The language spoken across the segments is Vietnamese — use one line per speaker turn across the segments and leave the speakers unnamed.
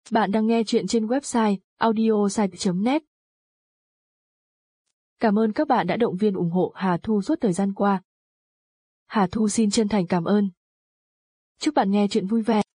Bạn đang nghe chuyện trên website audiosite.net. Cảm ơn các bạn đã động viên ủng hộ Hà Thu suốt thời gian qua. Hà Thu xin chân thành cảm ơn. Chúc bạn nghe chuyện vui vẻ.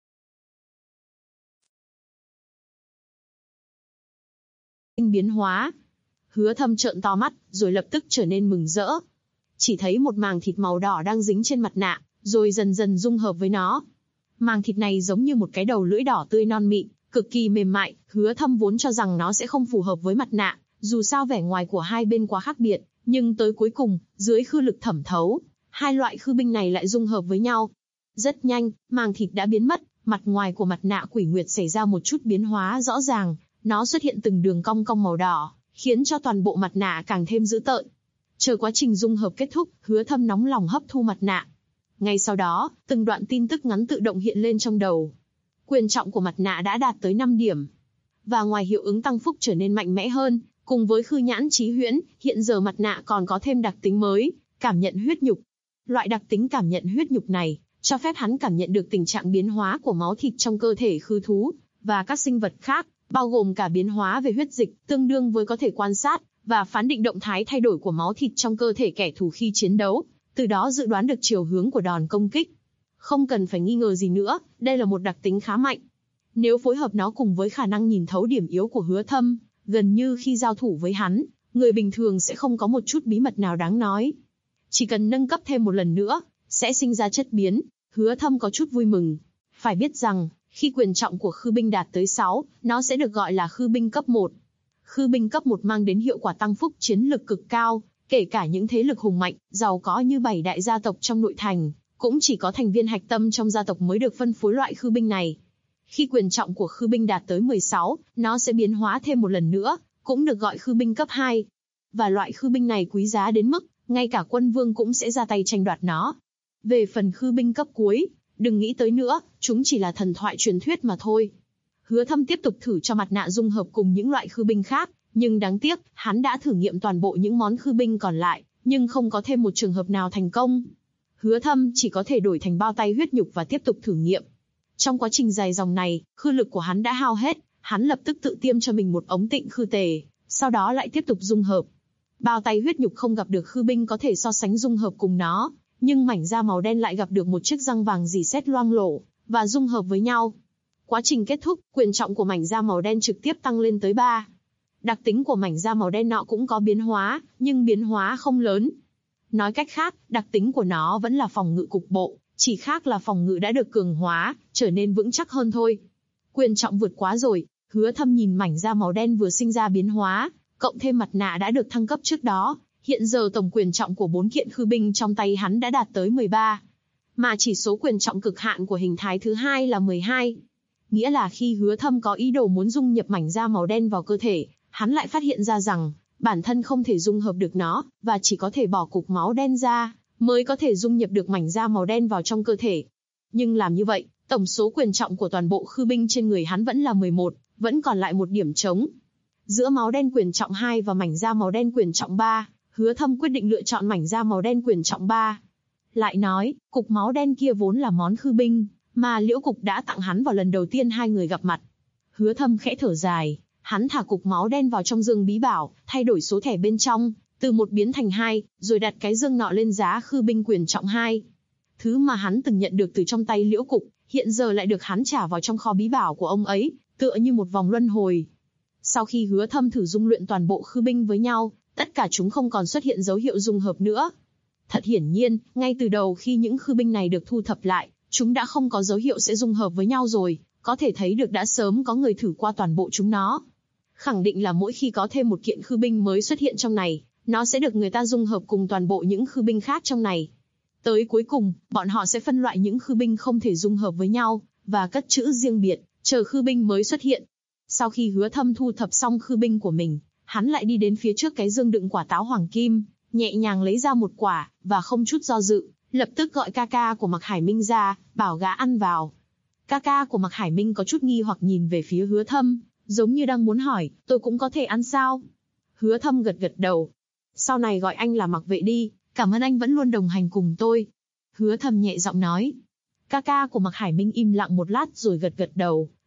Biến hóa. Hứa Thâm trợn to mắt, rồi lập tức trở nên mừng rỡ. Chỉ thấy một màng thịt màu đỏ đang dính trên mặt nạ, rồi dần dần dung hợp với nó. Màng thịt này giống như một cái đầu lưỡi đỏ tươi non mịn, cực kỳ mềm mại. Hứa Thâm vốn cho rằng nó sẽ không phù hợp với mặt nạ, dù sao vẻ ngoài của hai bên quá khác biệt, nhưng tới cuối cùng, dưới khư lực thẩm thấu, hai loại khư binh này lại dung hợp với nhau. Rất nhanh, màng thịt đã biến mất, mặt ngoài của mặt nạ Quỷ Nguyệt xảy ra một chút biến hóa rõ ràng, nó xuất hiện từng đường cong cong màu đỏ, khiến cho toàn bộ mặt nạ càng thêm dữ tợn. Chờ quá trình dung hợp kết thúc, Hứa Thâm nóng lòng hấp thu mặt nạ. Ngay sau đó, từng đoạn tin tức ngắn tự động hiện lên trong đầu. Quyền trọng của mặt nạ đã đạt tới 5 điểm. Và ngoài hiệu ứng tăng phúc trở nên mạnh mẽ hơn, cùng với khư nhãn chí huyễn, hiện giờ mặt nạ còn có thêm đặc tính mới, cảm nhận huyết nhục. Loại đặc tính cảm nhận huyết nhục này, cho phép hắn cảm nhận được tình trạng biến hóa của máu thịt trong cơ thể khư thú, và các sinh vật khác, bao gồm cả biến hóa về huyết dịch, tương đương với có thể quan sát, và phán định động thái thay đổi của máu thịt trong cơ thể kẻ thù khi chiến đấu, từ đó dự đoán được chiều hướng của đòn công kích. Không cần phải nghi ngờ gì nữa, đây là một đặc tính khá mạnh. Nếu phối hợp nó cùng với khả năng nhìn thấu điểm yếu của Hứa Thâm, gần như khi giao thủ với hắn, người bình thường sẽ không có một chút bí mật nào đáng nói. Chỉ cần nâng cấp thêm một lần nữa, sẽ sinh ra chất biến. Hứa Thâm có chút vui mừng. Phải biết rằng, khi quyền trọng của khư binh đạt tới 6, nó sẽ được gọi là khư binh cấp 1. Khư binh cấp 1 mang đến hiệu quả tăng phúc chiến lực cực cao, kể cả những thế lực hùng mạnh, giàu có như 7 đại gia tộc trong nội thành, cũng chỉ có thành viên hạch tâm trong gia tộc mới được phân phối loại khư binh này. Khi quyền trọng của khư binh đạt tới 16, nó sẽ biến hóa thêm một lần nữa, cũng được gọi khư binh cấp 2. Và loại khư binh này quý giá đến mức, ngay cả quân vương cũng sẽ ra tay tranh đoạt nó. Về phần khư binh cấp cuối, đừng nghĩ tới nữa, chúng chỉ là thần thoại truyền thuyết mà thôi. Hứa Thâm tiếp tục thử cho mặt nạ dung hợp cùng những loại khư binh khác, nhưng đáng tiếc, hắn đã thử nghiệm toàn bộ những món khư binh còn lại, nhưng không có thêm một trường hợp nào thành công. Hứa Thâm chỉ có thể đổi thành bao tay huyết nhục và tiếp tục thử nghiệm. Trong quá trình dài dòng này, khư lực của hắn đã hao hết, hắn lập tức tự tiêm cho mình một ống tịnh khư tề, sau đó lại tiếp tục dung hợp. Bao tay huyết nhục không gặp được khư binh có thể so sánh dung hợp cùng nó, nhưng mảnh da màu đen lại gặp được một chiếc răng vàng rỉ sét loang lổ, và dung hợp với nhau. Quá trình kết thúc, quyền trọng của mảnh da màu đen trực tiếp tăng lên tới 3. Đặc tính của mảnh da màu đen nọ cũng có biến hóa, nhưng biến hóa không lớn. Nói cách khác, đặc tính của nó vẫn là phòng ngự cục bộ, chỉ khác là phòng ngự đã được cường hóa, trở nên vững chắc hơn thôi. Quyền trọng vượt quá rồi, Hứa Thâm nhìn mảnh da màu đen vừa sinh ra biến hóa, cộng thêm mặt nạ đã được thăng cấp trước đó, hiện giờ tổng quyền trọng của 4 kiện khư binh trong tay hắn đã đạt tới 13. Mà chỉ số quyền trọng cực hạn của hình thái thứ hai là 12. Nghĩa là khi Hứa Thâm có ý đồ muốn dung nhập mảnh da màu đen vào cơ thể, hắn lại phát hiện ra rằng, bản thân không thể dung hợp được nó, và chỉ có thể bỏ cục máu đen ra, mới có thể dung nhập được mảnh da màu đen vào trong cơ thể. Nhưng làm như vậy, tổng số quyền trọng của toàn bộ khư binh trên người hắn vẫn là 11, vẫn còn lại một điểm trống. Giữa máu đen quyền trọng 2 và mảnh da màu đen quyền trọng 3, Hứa Thâm quyết định lựa chọn mảnh da màu đen quyền trọng 3. Lại nói, cục máu đen kia vốn là món khư binh, mà Liễu Cục đã tặng hắn vào lần đầu tiên hai người gặp mặt. Hứa Thâm khẽ thở dài, hắn thả cục máu đen vào trong dương bí bảo, thay đổi số thẻ bên trong, từ 1 biến thành 2, rồi đặt cái dương nọ lên giá khư binh quyền trọng 2. Thứ mà hắn từng nhận được từ trong tay Liễu Cục, hiện giờ lại được hắn trả vào trong kho bí bảo của ông ấy, tựa như một vòng luân hồi. Sau khi Hứa Thâm thử dung luyện toàn bộ khư binh với nhau, tất cả chúng không còn xuất hiện dấu hiệu dung hợp nữa. Thật hiển nhiên, ngay từ đầu khi những khư binh này được thu thập lại, chúng đã không có dấu hiệu sẽ dung hợp với nhau rồi, có thể thấy được đã sớm có người thử qua toàn bộ chúng nó. Khẳng định là mỗi khi có thêm một kiện khư binh mới xuất hiện trong này, nó sẽ được người ta dung hợp cùng toàn bộ những khư binh khác trong này. Tới cuối cùng, bọn họ sẽ phân loại những khư binh không thể dung hợp với nhau, và cất trữ riêng biệt, chờ khư binh mới xuất hiện. Sau khi Hứa Thâm thu thập xong khư binh của mình, hắn lại đi đến phía trước cái dương đựng quả táo hoàng kim, nhẹ nhàng lấy ra một quả, và không chút do dự, lập tức gọi ca ca của Mạc Hải Minh ra, bảo gã ăn vào. Ca ca của Mạc Hải Minh có chút nghi hoặc nhìn về phía Hứa Thâm, giống như đang muốn hỏi, tôi cũng có thể ăn sao? Hứa Thâm gật gật đầu. Sau này gọi anh là Mạc Vệ đi, cảm ơn anh vẫn luôn đồng hành cùng tôi. Hứa Thâm nhẹ giọng nói. Ca ca của Mạc Hải Minh im lặng một lát rồi gật gật đầu,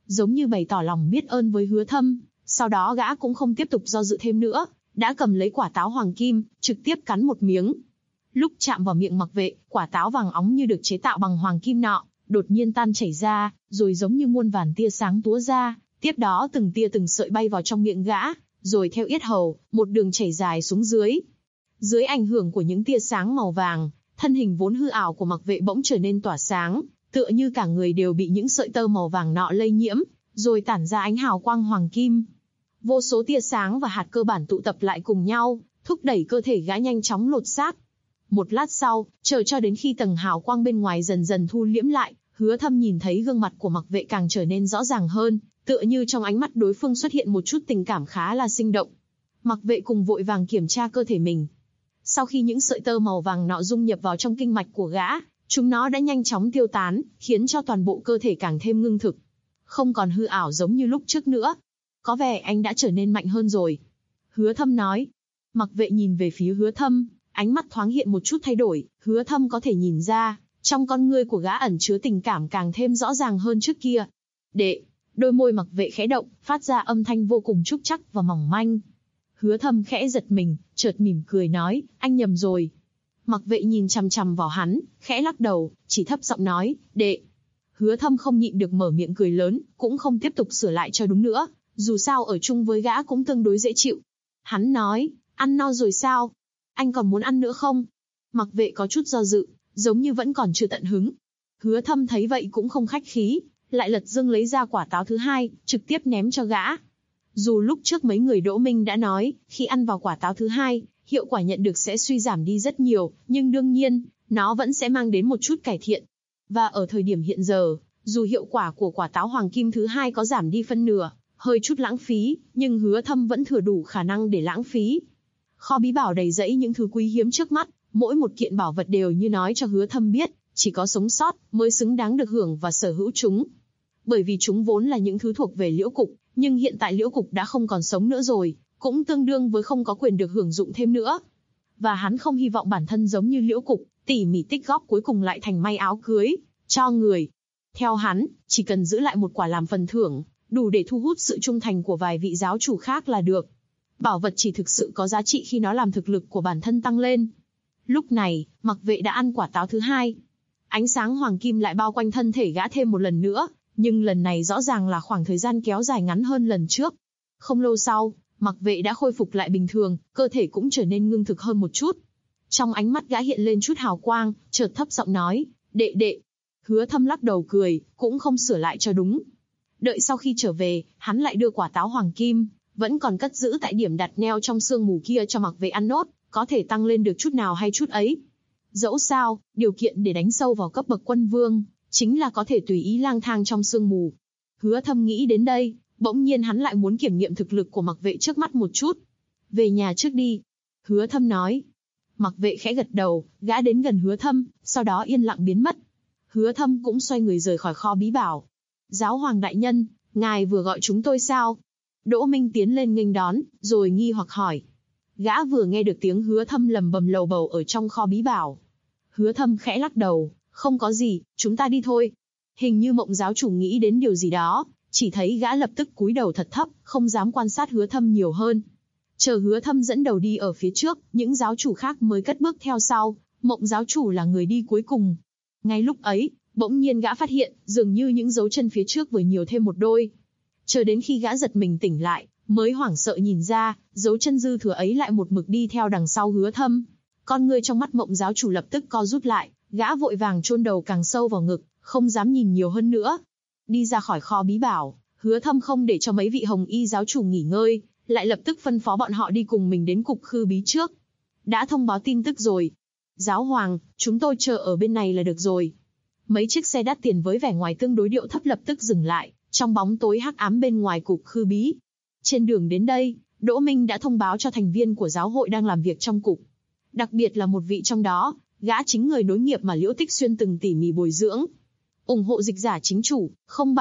giống như bày tỏ lòng biết ơn với Hứa Thâm. Sau đó gã cũng không tiếp tục do dự thêm nữa, đã cầm lấy quả táo hoàng kim, trực tiếp cắn một miếng. Lúc chạm vào miệng Mặc Vệ, quả táo vàng óng như được chế tạo bằng hoàng kim nọ, đột nhiên tan chảy ra, rồi giống như muôn vàn tia sáng túa ra, tiếp đó từng tia từng sợi bay vào trong miệng gã, rồi theo yết hầu, một đường chảy dài xuống dưới. Dưới ảnh hưởng của những tia sáng màu vàng, thân hình vốn hư ảo của Mặc Vệ bỗng trở nên tỏa sáng, tựa như cả người đều bị những sợi tơ màu vàng nọ lây nhiễm, rồi tản ra ánh hào quang hoàng kim. Vô số tia sáng và hạt cơ bản tụ tập lại cùng nhau, thúc đẩy cơ thể gã nhanh chóng lột xác. Một lát sau, chờ cho đến khi tầng hào quang bên ngoài dần dần thu liễm lại, Hứa Thâm nhìn thấy gương mặt của Mặc Vệ càng trở nên rõ ràng hơn, tựa như trong ánh mắt đối phương xuất hiện một chút tình cảm khá là sinh động. Mặc Vệ cùng vội vàng kiểm tra cơ thể mình. Sau khi những sợi tơ màu vàng nọ dung nhập vào trong kinh mạch của gã, chúng nó đã nhanh chóng tiêu tán, khiến cho toàn bộ cơ thể càng thêm ngưng thực. Không còn hư ảo giống như lúc trước nữa. Có vẻ anh đã trở nên mạnh hơn rồi. Hứa Thâm nói. Mặc Vệ nhìn về phía Hứa Thâm, ánh mắt thoáng hiện một chút thay đổi. Hứa Thâm có thể nhìn ra, trong con ngươi của gã ẩn chứa tình cảm càng thêm rõ ràng hơn trước kia. Đệ, đôi môi Mặc Vệ khẽ động, phát ra âm thanh vô cùng trúc chắc và mỏng manh. Hứa Thâm khẽ giật mình, chợt mỉm cười nói, anh nhầm rồi. Mặc Vệ nhìn chằm chằm vào hắn, khẽ lắc đầu, chỉ thấp giọng nói, đệ. Hứa Thâm không nhịn được mở miệng cười lớn, cũng không tiếp tục sửa lại cho đúng nữa, dù sao ở chung với gã cũng tương đối dễ chịu. Hắn nói, ăn no rồi sao? Anh còn muốn ăn nữa không? Mặc Vệ có chút do dự, giống như vẫn còn chưa tận hứng. Hứa Thâm thấy vậy cũng không khách khí, lại lật dưng lấy ra quả táo thứ hai, trực tiếp ném cho gã. Dù lúc trước mấy người Đỗ Minh đã nói, khi ăn vào quả táo thứ hai, hiệu quả nhận được sẽ suy giảm đi rất nhiều, nhưng đương nhiên, nó vẫn sẽ mang đến một chút cải thiện. Và ở thời điểm hiện giờ, dù hiệu quả của quả táo hoàng kim thứ hai có giảm đi phân nửa, hơi chút lãng phí, nhưng Hứa Thâm vẫn thừa đủ khả năng để lãng phí. Kho bí bảo đầy rẫy những thứ quý hiếm trước mắt, mỗi một kiện bảo vật đều như nói cho Hứa Thâm biết, chỉ có sống sót mới xứng đáng được hưởng và sở hữu chúng. Bởi vì chúng vốn là những thứ thuộc về Liễu Cục, nhưng hiện tại Liễu Cục đã không còn sống nữa rồi, cũng tương đương với không có quyền được hưởng dụng thêm nữa. Và hắn không hy vọng bản thân giống như Liễu Cục, tỉ mỉ tích góp cuối cùng lại thành may áo cưới, cho người. Theo hắn, chỉ cần giữ lại một quả làm phần thưởng, đủ để thu hút sự trung thành của vài vị giáo chủ khác là được. Bảo vật chỉ thực sự có giá trị khi nó làm thực lực của bản thân tăng lên. Lúc này, Mặc Vệ đã ăn quả táo thứ hai. Ánh sáng hoàng kim lại bao quanh thân thể gã thêm một lần nữa, nhưng lần này rõ ràng là khoảng thời gian kéo dài ngắn hơn lần trước. Không lâu sau, Mặc Vệ đã khôi phục lại bình thường, cơ thể cũng trở nên ngưng thực hơn một chút. Trong ánh mắt gã hiện lên chút hào quang, chợt thấp giọng nói, đệ đệ. Hứa Thâm lắc đầu cười, cũng không sửa lại cho đúng. Đợi sau khi trở về, hắn lại đưa quả táo hoàng kim, vẫn còn cất giữ tại điểm đặt neo trong sương mù kia cho Mặc Vệ ăn nốt, có thể tăng lên được chút nào hay chút ấy. Dẫu sao, điều kiện để đánh sâu vào cấp bậc quân vương, chính là có thể tùy ý lang thang trong sương mù. Hứa Thâm nghĩ đến đây, bỗng nhiên hắn lại muốn kiểm nghiệm thực lực của Mặc Vệ trước mắt một chút. Về nhà trước đi. Hứa Thâm nói. Mặc Vệ khẽ gật đầu, gã đến gần Hứa Thâm, sau đó yên lặng biến mất. Hứa Thâm cũng xoay người rời khỏi kho bí bảo. Giáo hoàng đại nhân, ngài vừa gọi chúng tôi sao? Đỗ Minh tiến lên nghênh đón, rồi nghi hoặc hỏi. Gã vừa nghe được tiếng Hứa Thâm lầm bầm lầu bầu ở trong kho bí bảo. Hứa Thâm khẽ lắc đầu, không có gì, chúng ta đi thôi. Hình như Mộng giáo chủ nghĩ đến điều gì đó, chỉ thấy gã lập tức cúi đầu thật thấp, không dám quan sát Hứa Thâm nhiều hơn. Chờ Hứa Thâm dẫn đầu đi ở phía trước, những giáo chủ khác mới cất bước theo sau, Mộng giáo chủ là người đi cuối cùng. Ngay lúc ấy, bỗng nhiên gã phát hiện, dường như những dấu chân phía trước vừa nhiều thêm một đôi. Chờ đến khi gã giật mình tỉnh lại, mới hoảng sợ nhìn ra, dấu chân dư thừa ấy lại một mực đi theo đằng sau Hứa Thâm. Con ngươi trong mắt Mộng giáo chủ lập tức co rút lại, gã vội vàng chôn đầu càng sâu vào ngực, không dám nhìn nhiều hơn nữa. Đi ra khỏi kho bí bảo, Hứa Thâm không để cho mấy vị hồng y giáo chủ nghỉ ngơi, lại lập tức phân phó bọn họ đi cùng mình đến cục khư bí trước. Đã thông báo tin tức rồi. Giáo hoàng, chúng tôi chờ ở bên này là được rồi. Mấy chiếc xe đắt tiền với vẻ ngoài tương đối điệu thấp lập tức dừng lại, trong bóng tối hắc ám bên ngoài cục khư bí. Trên đường đến đây, Đỗ Minh đã thông báo cho thành viên của giáo hội đang làm việc trong cục. Đặc biệt là một vị trong đó, gã chính người nối nghiệp mà Liễu Tích Xuyên từng tỉ mỉ bồi dưỡng. Ủng hộ dịch giả chính chủ,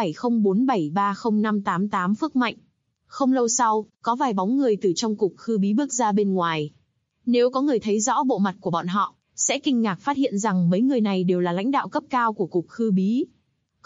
0704730588 Phước Mạnh. Không lâu sau, có vài bóng người từ trong cục khư bí bước ra bên ngoài. Nếu có người thấy rõ bộ mặt của bọn họ, sẽ kinh ngạc phát hiện rằng mấy người này đều là lãnh đạo cấp cao của cục khư bí.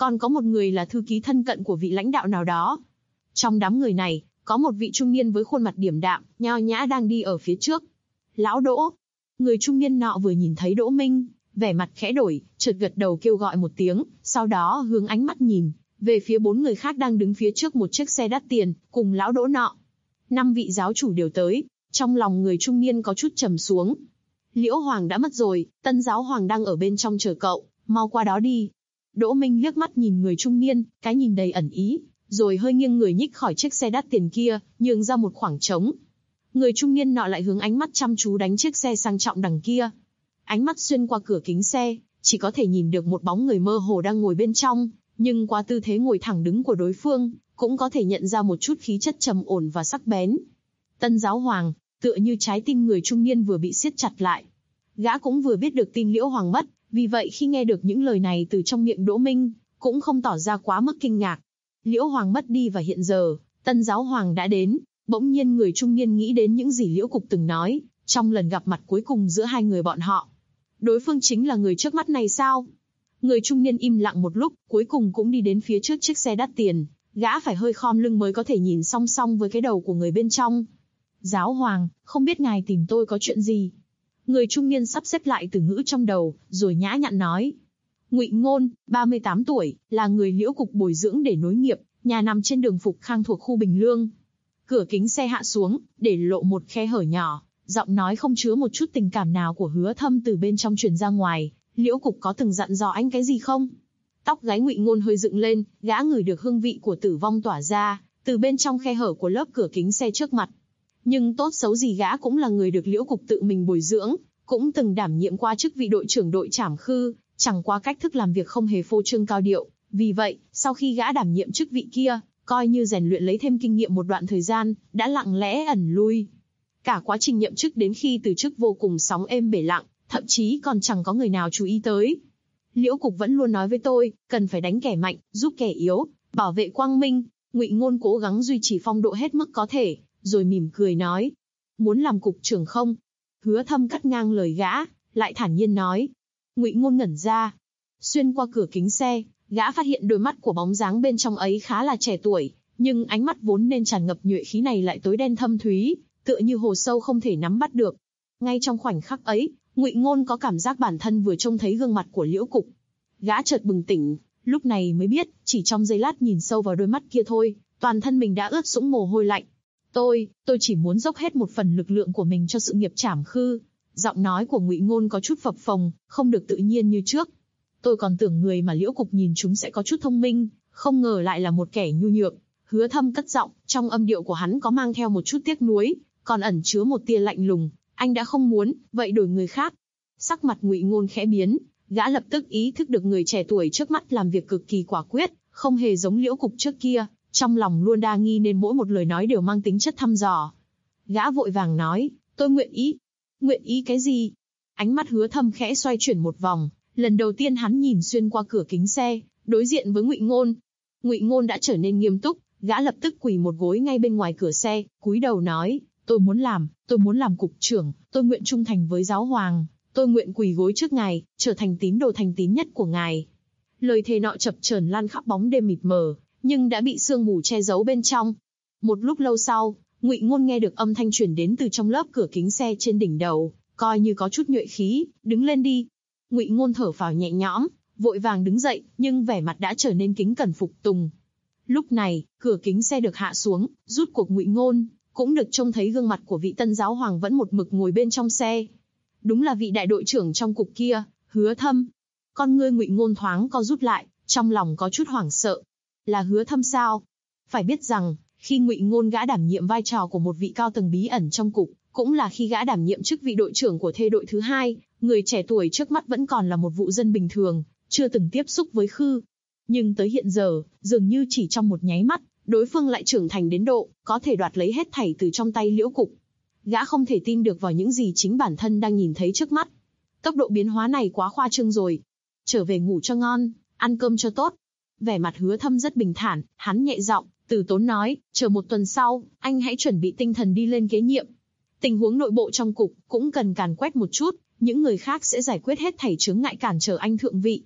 còn có một người là thư ký thân cận của vị lãnh đạo nào đó. Trong đám người này, có một vị trung niên với khuôn mặt điềm đạm, nho nhã đang đi ở phía trước. Lão Đỗ. Người trung niên nọ vừa nhìn thấy Đỗ Minh, vẻ mặt khẽ đổi, chợt gật đầu kêu gọi một tiếng, sau đó hướng ánh mắt nhìn về phía 4 người khác đang đứng phía trước một chiếc xe đắt tiền, cùng lão Đỗ nọ. 5 vị giáo chủ đều tới, trong lòng người trung niên có chút trầm xuống. Liễu Hoàng đã mất rồi, Tân giáo hoàng đang ở bên trong chờ cậu, mau qua đó đi. Đỗ Minh liếc mắt nhìn người trung niên, cái nhìn đầy ẩn ý, rồi hơi nghiêng người nhích khỏi chiếc xe đắt tiền kia, nhường ra một khoảng trống. Người trung niên nọ lại hướng ánh mắt chăm chú đánh chiếc xe sang trọng đằng kia. Ánh mắt xuyên qua cửa kính xe, chỉ có thể nhìn được một bóng người mơ hồ đang ngồi bên trong, nhưng qua tư thế ngồi thẳng đứng của đối phương, cũng có thể nhận ra một chút khí chất trầm ổn và sắc bén. Tân giáo hoàng, tựa như trái tim người trung niên vừa bị siết chặt lại. Gã cũng vừa biết được tin Liễu Hoàng mất, vì vậy khi nghe được những lời này từ trong miệng Đỗ Minh, cũng không tỏ ra quá mức kinh ngạc. Liễu Hoàng mất đi và hiện giờ, Tân giáo hoàng đã đến. Bỗng nhiên người trung niên nghĩ đến những gì Liễu Cục từng nói, trong lần gặp mặt cuối cùng giữa hai người bọn họ. Đối phương chính là người trước mắt này sao? Người trung niên im lặng một lúc, cuối cùng cũng đi đến phía trước chiếc xe đắt tiền. Gã phải hơi khom lưng mới có thể nhìn song song với cái đầu của người bên trong. Giáo hoàng, không biết ngài tìm tôi có chuyện gì? Người trung niên sắp xếp lại từ ngữ trong đầu, rồi nhã nhặn nói. Ngụy Ngôn, 38 tuổi, là người Liễu Cục bồi dưỡng để nối nghiệp, nhà nằm trên đường Phục Khang thuộc khu Bình Lương. Cửa kính xe hạ xuống, để lộ một khe hở nhỏ, giọng nói không chứa một chút tình cảm nào của Hứa Thâm từ bên trong truyền ra ngoài. Liễu Cục có từng dặn dò anh cái gì không? Tóc gáy Ngụy Ngôn hơi dựng lên, gã ngửi được hương vị của tử vong tỏa ra từ bên trong khe hở của lớp cửa kính xe trước mặt. Nhưng tốt xấu gì gã cũng là người được Liễu Cục tự mình bồi dưỡng, cũng từng đảm nhiệm qua chức vị đội trưởng đội Trảm Khư, chẳng qua cách thức làm việc không hề phô trương cao điệu. Vì vậy, sau khi gã đảm nhiệm chức vị kia, coi như rèn luyện lấy thêm kinh nghiệm một đoạn thời gian, đã lặng lẽ ẩn lui. Cả quá trình nhậm chức đến khi từ chức vô cùng sóng êm bể lặng, thậm chí còn chẳng có người nào chú ý tới. Liễu Cục vẫn luôn nói với tôi, cần phải đánh kẻ mạnh, giúp kẻ yếu, bảo vệ quang minh. Ngụy Ngôn cố gắng duy trì phong độ hết mức có thể, rồi mỉm cười nói. Muốn làm cục trưởng không? Hứa Thâm cắt ngang lời gã, lại thản nhiên nói. Ngụy Ngôn ngẩn ra. Xuyên qua cửa kính xe, gã phát hiện đôi mắt của bóng dáng bên trong ấy khá là trẻ tuổi, nhưng ánh mắt vốn nên tràn ngập nhuệ khí này lại tối đen thâm thúy, tựa như hồ sâu không thể nắm bắt được. Ngay trong khoảnh khắc ấy, Ngụy Ngôn có cảm giác bản thân vừa trông thấy gương mặt của Liễu Cục. Gã chợt bừng tỉnh, lúc này mới biết, chỉ trong giây lát nhìn sâu vào đôi mắt kia thôi, toàn thân mình đã ướt sũng mồ hôi lạnh. Tôi chỉ muốn dốc hết một phần lực lượng của mình cho sự nghiệp Trảm Khư. Giọng nói của Ngụy Ngôn có chút phập phồng, không được tự nhiên như trước. Tôi còn tưởng người mà Liễu Cục nhìn chúng sẽ có chút thông minh, không ngờ lại là một kẻ nhu nhược. Hứa Thâm cất giọng, trong âm điệu của hắn có mang theo một chút tiếc nuối, còn ẩn chứa một tia lạnh lùng. Anh đã không muốn, vậy đổi người khác. Sắc mặt Ngụy Ngôn khẽ biến, gã lập tức ý thức được người trẻ tuổi trước mắt làm việc cực kỳ quả quyết, không hề giống Liễu Cục trước kia, trong lòng luôn đa nghi nên mỗi một lời nói đều mang tính chất thăm dò. Gã vội vàng nói, tôi nguyện ý. Nguyện ý cái gì? Ánh mắt Hứa Thâm khẽ xoay chuyển một vòng, lần đầu tiên hắn nhìn xuyên qua cửa kính xe, đối diện với Ngụy Ngôn. Ngụy Ngôn đã trở nên nghiêm túc, gã lập tức quỳ một gối ngay bên ngoài cửa xe, cúi đầu nói, tôi muốn làm cục trưởng, tôi nguyện trung thành với giáo hoàng, tôi nguyện quỳ gối trước ngài, trở thành tín đồ thành tín nhất của ngài. Lời thề nọ chập chờn lan khắp bóng đêm mịt mờ, nhưng đã bị sương mù che giấu bên trong. Một lúc lâu sau, Ngụy Ngôn nghe được âm thanh truyền đến từ trong lớp cửa kính xe trên đỉnh đầu, coi như có chút nhuệ khí, đứng lên đi. Ngụy Ngôn thở phào nhẹ nhõm, vội vàng đứng dậy, nhưng vẻ mặt đã trở nên kính cẩn phục tùng. Lúc này, cửa kính xe được hạ xuống, rút cuộc Ngụy Ngôn cũng được trông thấy gương mặt của vị Tân giáo hoàng vẫn một mực ngồi bên trong xe. Đúng là vị đại đội trưởng trong cục kia, Hứa Thâm. Con ngươi Ngụy Ngôn thoáng co rút lại, trong lòng có chút hoảng sợ. Là Hứa Thâm sao? Phải biết rằng, khi Ngụy Ngôn gã đảm nhiệm vai trò của một vị cao tầng bí ẩn trong cục, cũng là khi gã đảm nhiệm chức vị đội trưởng của thê đội thứ 2, người trẻ tuổi trước mắt vẫn còn là một vụ dân bình thường, chưa từng tiếp xúc với Khư. Nhưng tới hiện giờ, dường như chỉ trong một nháy mắt, đối phương lại trưởng thành đến độ, có thể đoạt lấy hết thảy từ trong tay Liễu Cục. Gã không thể tin được vào những gì chính bản thân đang nhìn thấy trước mắt. Tốc độ biến hóa này quá khoa trương rồi. Trở về ngủ cho ngon, ăn cơm cho tốt. Vẻ mặt Hứa Thâm rất bình thản, hắn nhẹ giọng, từ tốn nói, chờ một tuần sau, anh hãy chuẩn bị tinh thần đi lên kế nhiệm. Tình huống nội bộ trong cục cũng cần càn quét một chút, những người khác sẽ giải quyết hết thảy chướng ngại cản trở anh thượng vị.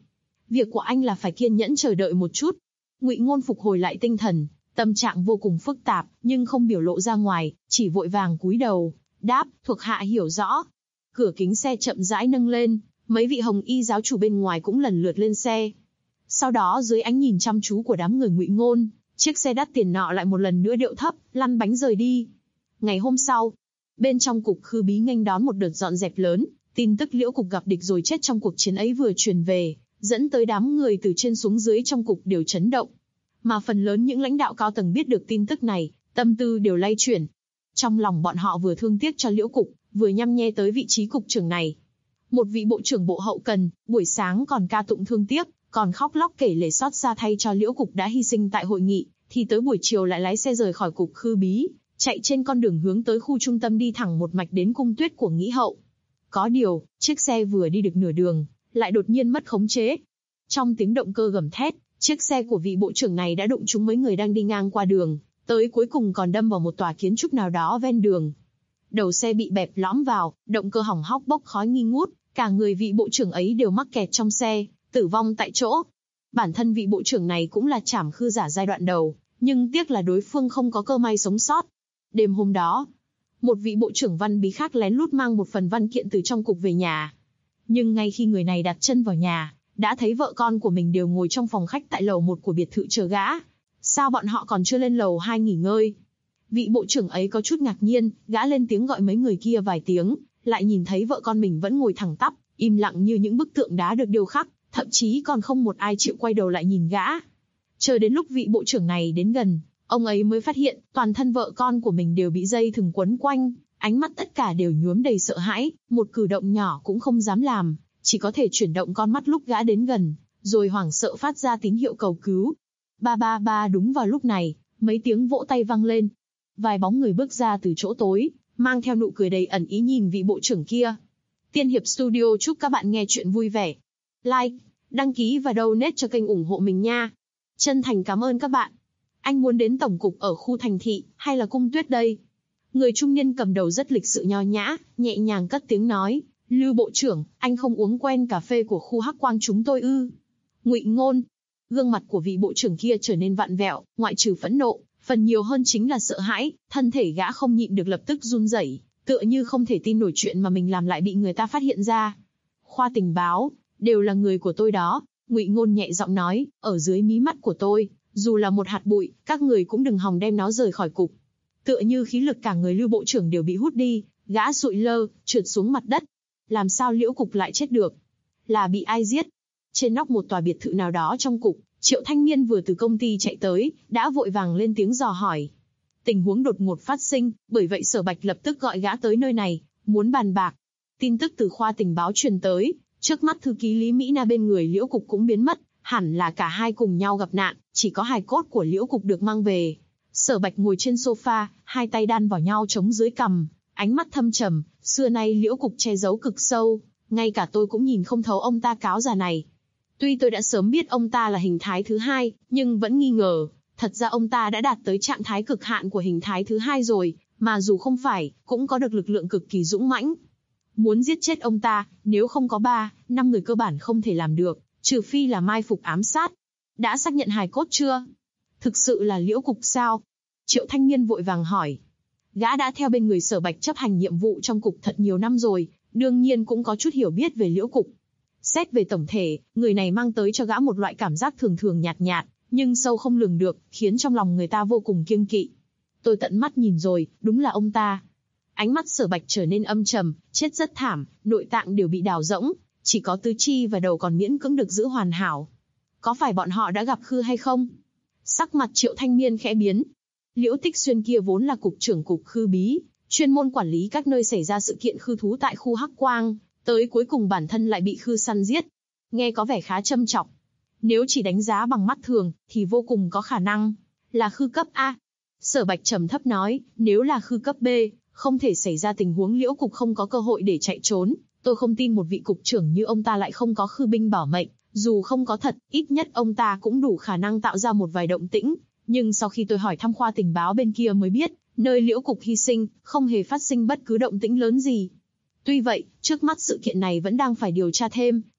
Việc của anh là phải kiên nhẫn chờ đợi một chút. Ngụy Ngôn phục hồi lại tinh thần, tâm trạng vô cùng phức tạp, nhưng không biểu lộ ra ngoài, chỉ vội vàng cúi đầu, đáp, thuộc hạ hiểu rõ. Cửa kính xe chậm rãi nâng lên, mấy vị hồng y giáo chủ bên ngoài cũng lần lượt lên xe. Sau đó dưới ánh nhìn chăm chú của đám người Ngụy Ngôn, chiếc xe đắt tiền nọ lại một lần nữa điệu thấp, lăn bánh rời đi. Ngày hôm sau, bên trong cục Khư Bí nghênh đón một đợt dọn dẹp lớn, tin tức Liễu Cục gặp địch rồi chết trong cuộc chiến ấy vừa truyền về, dẫn tới đám người từ trên xuống dưới trong cục đều chấn động. Mà phần lớn những lãnh đạo cao tầng biết được tin tức này, tâm tư đều lay chuyển. Trong lòng bọn họ vừa thương tiếc cho Liễu Cục, vừa nhăm nhe tới vị trí cục trưởng này. Một vị bộ trưởng bộ hậu cần, buổi sáng còn ca tụng thương tiếc, còn khóc lóc kể lể xót xa thay cho Liễu Cục đã hy sinh tại hội nghị, thì tới buổi chiều lại lái xe rời khỏi cục Khư Bí, chạy trên con đường hướng tới khu trung tâm đi thẳng một mạch đến cung tuyết của Nghĩ Hậu. Có điều, chiếc xe vừa đi được nửa đường, lại đột nhiên mất khống chế. Trong tiếng động cơ gầm thét, chiếc xe của vị bộ trưởng này đã đụng trúng mấy người đang đi ngang qua đường, tới cuối cùng còn đâm vào một tòa kiến trúc nào đó ven đường. Đầu xe bị bẹp lõm vào, động cơ hỏng hóc bốc khói nghi ngút, cả người vị bộ trưởng ấy đều mắc kẹt trong xe, tử vong tại chỗ. Bản thân vị bộ trưởng này cũng là trảm khư giả giai đoạn đầu, nhưng tiếc là đối phương không có cơ may sống sót. Đêm hôm đó, một vị bộ trưởng văn bí khác lén lút mang một phần văn kiện từ trong cục về nhà. Nhưng ngay khi người này đặt chân vào nhà, đã thấy vợ con của mình đều ngồi trong phòng khách tại lầu 1 của biệt thự chờ gã. Sao bọn họ còn chưa lên lầu 2 nghỉ ngơi? Vị bộ trưởng ấy có chút ngạc nhiên, gã lên tiếng gọi mấy người kia vài tiếng, lại nhìn thấy vợ con mình vẫn ngồi thẳng tắp, im lặng như những bức tượng đá được điêu khắc, thậm chí còn không một ai chịu quay đầu lại nhìn gã. Chờ đến lúc vị bộ trưởng này đến gần, ông ấy mới phát hiện toàn thân vợ con của mình đều bị dây thừng quấn quanh, ánh mắt tất cả đều nhuốm đầy sợ hãi, một cử động nhỏ cũng không dám làm, chỉ có thể chuyển động con mắt lúc gã đến gần, rồi hoảng sợ phát ra tín hiệu cầu cứu. Ba ba ba. Đúng vào lúc này, mấy tiếng vỗ tay vang lên. Vài bóng người bước ra từ chỗ tối, mang theo nụ cười đầy ẩn ý nhìn vị bộ trưởng kia. Tiên Hiệp Studio chúc các bạn nghe chuyện vui vẻ. Like, đăng ký và donate cho kênh ủng hộ mình nha. Chân thành cảm ơn các bạn. Anh muốn đến tổng cục ở khu thành thị, hay là cung tuyết đây? Người trung niên cầm đầu rất lịch sự nho nhã, nhẹ nhàng cất tiếng nói. Lưu bộ trưởng, anh không uống quen cà phê của khu Hắc Quang chúng tôi ư? Ngụy Ngôn. Gương mặt của vị bộ trưởng kia trở nên vặn vẹo, ngoại trừ phẫn nộ, phần nhiều hơn chính là sợ hãi, thân thể gã không nhịn được lập tức run rẩy, tựa như không thể tin nổi chuyện mà mình làm lại bị người ta phát hiện ra. Khoa tình báo, đều là người của tôi đó, Ngụy Ngôn nhẹ giọng nói, ở dưới mí mắt của tôi, dù là một hạt bụi, các người cũng đừng hòng đem nó rời khỏi cục. Tựa như khí lực cả người Lưu bộ trưởng đều bị hút đi, gã sụi lơ, trượt xuống mặt đất. Làm sao Liễu Cục lại chết được? Là bị ai giết? Trên nóc một tòa biệt thự nào đó trong cục, Triệu Thanh Niên vừa từ công ty chạy tới, đã vội vàng lên tiếng dò hỏi. Tình huống đột ngột phát sinh, bởi vậy Sở Bạch lập tức gọi gã tới nơi này, muốn bàn bạc. Tin tức từ khoa tình báo truyền tới, trước mắt thư ký Lý Mỹ Na bên người Liễu Cục cũng biến mất, hẳn là cả hai cùng nhau gặp nạn, chỉ có hài cốt của Liễu Cục được mang về. Sở Bạch ngồi trên sofa, hai tay đan vào nhau chống dưới cằm, ánh mắt thâm trầm, xưa nay Liễu Cục che giấu cực sâu, ngay cả tôi cũng nhìn không thấu ông ta cáo già này. Tuy tôi đã sớm biết ông ta là hình thái thứ hai, nhưng vẫn nghi ngờ, thật ra ông ta đã đạt tới trạng thái cực hạn của hình thái thứ hai rồi, mà dù không phải, cũng có được lực lượng cực kỳ dũng mãnh. Muốn giết chết ông ta, nếu không có 3-5 người cơ bản không thể làm được, trừ phi là mai phục ám sát. Đã xác nhận hài cốt chưa? Thực sự là Liễu Cục sao? Triệu Thanh Niên vội vàng hỏi. Gã đã theo bên người Sở Bạch chấp hành nhiệm vụ trong cục thật nhiều năm rồi, đương nhiên cũng có chút hiểu biết về Liễu Cục. Xét về tổng thể, người này mang tới cho gã một loại cảm giác thường thường nhạt nhạt, nhưng sâu không lường được, khiến trong lòng người ta vô cùng kiêng kỵ. Tôi tận mắt nhìn rồi, đúng là ông ta. Ánh mắt Sở Bạch trở nên âm trầm, chết rất thảm, nội tạng đều bị đào rỗng, chỉ có tứ chi và đầu còn miễn cưỡng được giữ hoàn hảo. Có phải bọn họ đã gặp Khư hay không? Sắc mặt Triệu Thanh Niên khẽ biến. Liễu Tích Xuyên kia vốn là cục trưởng cục Khư Bí, chuyên môn quản lý các nơi xảy ra sự kiện khư thú tại khu Hắc Quang, tới cuối cùng bản thân lại bị Khư săn giết. Nghe có vẻ khá châm chọc. Nếu chỉ đánh giá bằng mắt thường, thì vô cùng có khả năng là Khư cấp A. Sở Bạch trầm thấp nói, nếu là Khư cấp B, không thể xảy ra tình huống Liễu Cục không có cơ hội để chạy trốn. Tôi không tin một vị cục trưởng như ông ta lại không có Khư binh bảo mệnh, dù không có thật, ít nhất ông ta cũng đủ khả năng tạo ra một vài động tĩnh. Nhưng sau khi tôi hỏi thăm khoa tình báo bên kia mới biết, nơi Liễu Cục hy sinh, không hề phát sinh bất cứ động tĩnh lớn gì. Tuy vậy, trước mắt sự kiện này vẫn đang phải điều tra thêm,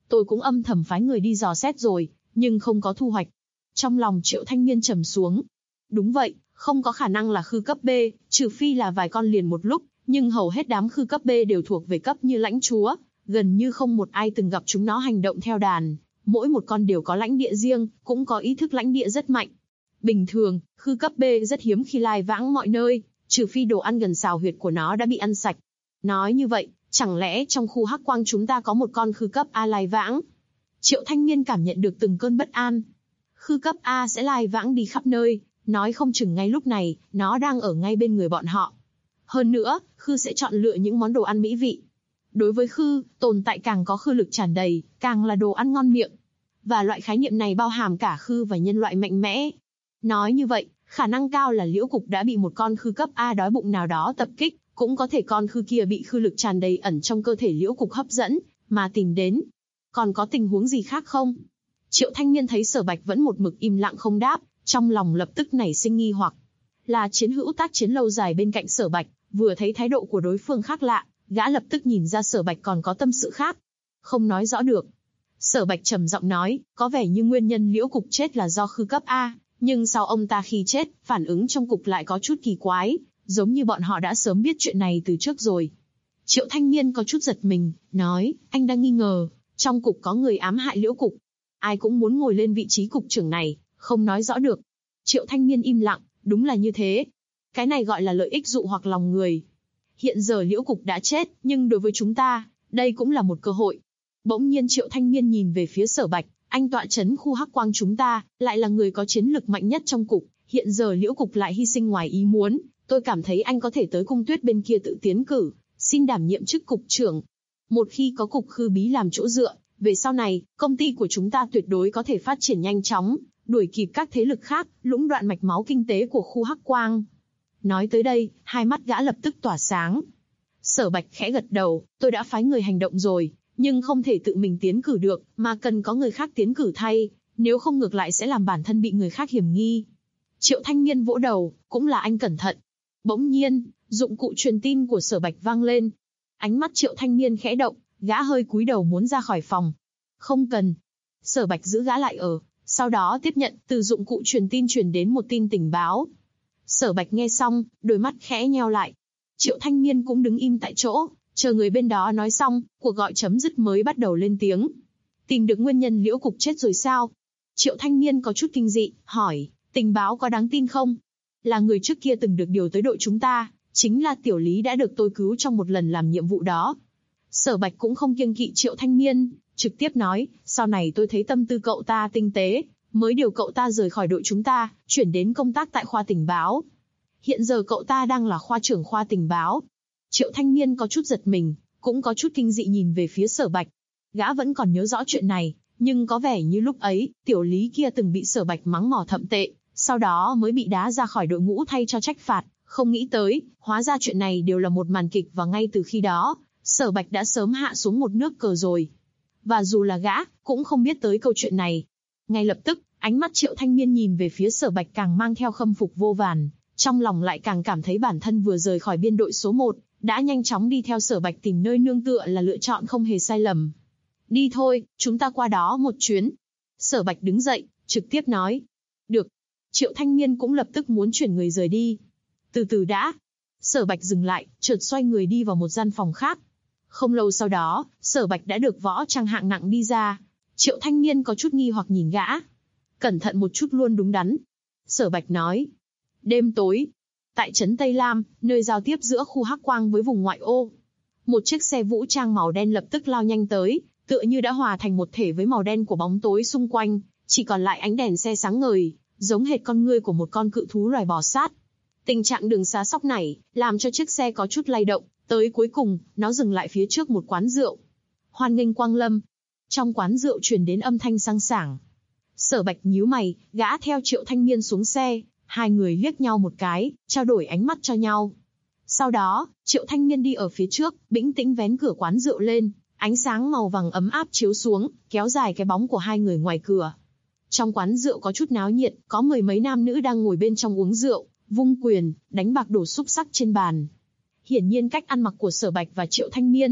Tôi cũng âm thầm phái người đi dò xét rồi, nhưng không có thu hoạch. Trong lòng Triệu Thanh Niên trầm xuống. Đúng vậy, không có khả năng là khư cấp B, trừ phi là vài con liền một lúc, nhưng hầu hết đám khư cấp B đều thuộc về cấp như lãnh chúa, gần như không một ai từng gặp chúng nó hành động theo đàn, mỗi một con đều có lãnh địa riêng, cũng có ý thức lãnh địa rất mạnh. Bình thường, khư cấp B rất hiếm khi lai vãng mọi nơi, trừ phi đồ ăn gần xào huyệt của nó đã bị ăn sạch. Nói như vậy, chẳng lẽ trong khu hắc quang chúng ta có một con khư cấp A lai vãng? Triệu Thanh Niên cảm nhận được từng cơn bất an. Khư cấp A sẽ lai vãng đi khắp nơi, nói không chừng ngay lúc này, nó đang ở ngay bên người bọn họ. Hơn nữa, khư sẽ chọn lựa những món đồ ăn mỹ vị. Đối với khư, tồn tại càng có khư lực tràn đầy, càng là đồ ăn ngon miệng. Và loại khái niệm này bao hàm cả khư và nhân loại mạnh mẽ. Nói như vậy, khả năng cao là Liễu Cục đã bị một con khư cấp A đói bụng nào đó tập kích, cũng có thể con khư kia bị khư lực tràn đầy ẩn trong cơ thể Liễu Cục hấp dẫn, mà tìm đến. Còn có tình huống gì khác không? Triệu Thanh Niên thấy Sở Bạch vẫn một mực im lặng không đáp, trong lòng lập tức nảy sinh nghi hoặc. Là chiến hữu tác chiến lâu dài bên cạnh Sở Bạch, vừa thấy thái độ của đối phương khác lạ, gã lập tức nhìn ra Sở Bạch còn có tâm sự khác. Không nói rõ được. Sở Bạch trầm giọng nói, có vẻ như nguyên nhân Liễu Cục chết là do khư cấp A, nhưng sau ông ta khi chết, phản ứng trong cục lại có chút kỳ quái, giống như bọn họ đã sớm biết chuyện này từ trước rồi. Triệu Thanh Niên có chút giật mình, nói, anh đang nghi ngờ, trong cục có người ám hại Liễu Cục. Ai cũng muốn ngồi lên vị trí cục trưởng này, không nói rõ được. Triệu Thanh Niên im lặng, đúng là như thế. Cái này gọi là lợi ích dụ hoặc lòng người. Hiện giờ Liễu Cục đã chết, nhưng đối với chúng ta, đây cũng là một cơ hội. Bỗng nhiên Triệu Thanh Niên nhìn về phía Sở Bạch, anh tọa chấn khu hắc quang chúng ta, lại là người có chiến lực mạnh nhất trong cục. Hiện giờ Liễu Cục lại hy sinh ngoài ý muốn, tôi cảm thấy anh có thể tới Cung Tuyết bên kia tự tiến cử, xin đảm nhiệm chức cục trưởng. Một khi có cục khư bí làm chỗ dựa, về sau này, công ty của chúng ta tuyệt đối có thể phát triển nhanh chóng, đuổi kịp các thế lực khác, lũng đoạn mạch máu kinh tế của khu hắc quang. Nói tới đây, hai mắt gã lập tức tỏa sáng. Sở Bạch khẽ gật đầu, tôi đã phái người hành động rồi, nhưng không thể tự mình tiến cử được, mà cần có người khác tiến cử thay, nếu không ngược lại sẽ làm bản thân bị người khác hiểm nghi. Triệu Thanh Niên vỗ đầu, cũng là anh cẩn thận. Bỗng nhiên, dụng cụ truyền tin của Sở Bạch vang lên. Ánh mắt Triệu Thanh Niên khẽ động, gã hơi cúi đầu muốn ra khỏi phòng. Không cần. Sở Bạch giữ gã lại ở, sau đó tiếp nhận từ dụng cụ truyền tin truyền đến một tin tình báo. Sở Bạch nghe xong, đôi mắt khẽ nheo lại. Triệu Thanh Niên cũng đứng im tại chỗ, chờ người bên đó nói xong, cuộc gọi chấm dứt mới bắt đầu lên tiếng. Tìm được nguyên nhân Liễu Cục chết rồi sao? Triệu Thanh Niên có chút kinh dị, hỏi, tình báo có đáng tin không? Là người trước kia từng được điều tới đội chúng ta, chính là Tiểu Lý đã được tôi cứu trong một lần làm nhiệm vụ đó. Sở Bạch cũng không kiêng kỵ Triệu Thanh Niên, trực tiếp nói, sau này tôi thấy tâm tư cậu ta tinh tế, mới điều cậu ta rời khỏi đội chúng ta, chuyển đến công tác tại khoa tình báo. Hiện giờ cậu ta đang là khoa trưởng khoa tình báo. Triệu Thanh Niên có chút giật mình, cũng có chút kinh dị nhìn về phía Sở Bạch. Gã vẫn còn nhớ rõ chuyện này, nhưng có vẻ như lúc ấy, Tiểu Lý kia từng bị Sở Bạch mắng mỏ thậm tệ, sau đó mới bị đá ra khỏi đội ngũ thay cho trách phạt, không nghĩ tới, hóa ra chuyện này đều là một màn kịch và ngay từ khi đó, Sở Bạch đã sớm hạ xuống một nước cờ rồi. Và dù là gã, cũng không biết tới câu chuyện này. Ngay lập tức, ánh mắt Triệu Thanh Niên nhìn về phía Sở Bạch càng mang theo khâm phục vô vàn, trong lòng lại càng cảm thấy bản thân vừa rời khỏi biên đội số 1, đã nhanh chóng đi theo Sở Bạch tìm nơi nương tựa là lựa chọn không hề sai lầm. Đi thôi, chúng ta qua đó một chuyến. Sở Bạch đứng dậy, trực tiếp nói. Được. Triệu Thanh Niên cũng lập tức muốn chuyển người rời đi. Từ từ đã. Sở Bạch dừng lại, chợt xoay người đi vào một gian phòng khác. Không lâu sau đó, Sở Bạch đã được võ trang hạng nặng đi ra. Triệu Thanh Niên có chút nghi hoặc nhìn gã. Cẩn thận một chút luôn đúng đắn. Sở Bạch nói. Đêm tối. Tại trấn Tây Lam, nơi giao tiếp giữa khu hắc quang với vùng ngoại ô. Một chiếc xe vũ trang màu đen lập tức lao nhanh tới, tựa như đã hòa thành một thể với màu đen của bóng tối xung quanh, chỉ còn lại ánh đèn xe sáng ngời, giống hệt con ngươi của một con cự thú loài bò sát. Tình trạng đường xá sóc nảy, làm cho chiếc xe có chút lay động, tới cuối cùng, nó dừng lại phía trước một quán rượu. Hoan nghênh quang lâm. Trong quán rượu truyền đến âm thanh sang sảng. Sở Bạch nhíu mày, gã theo Triệu Thanh Niên xuống xe, hai người liếc nhau một cái, trao đổi ánh mắt cho nhau. Sau đó, Triệu Thanh Niên đi ở phía trước, bĩnh tĩnh vén cửa quán rượu lên, ánh sáng màu vàng ấm áp chiếu xuống, kéo dài cái bóng của hai người ngoài cửa. Trong quán rượu có chút náo nhiệt, có mười mấy nam nữ đang ngồi bên trong uống rượu, vung quyền, đánh bạc đổ xúc sắc trên bàn. Hiển nhiên cách ăn mặc của Sở Bạch và Triệu Thanh Niên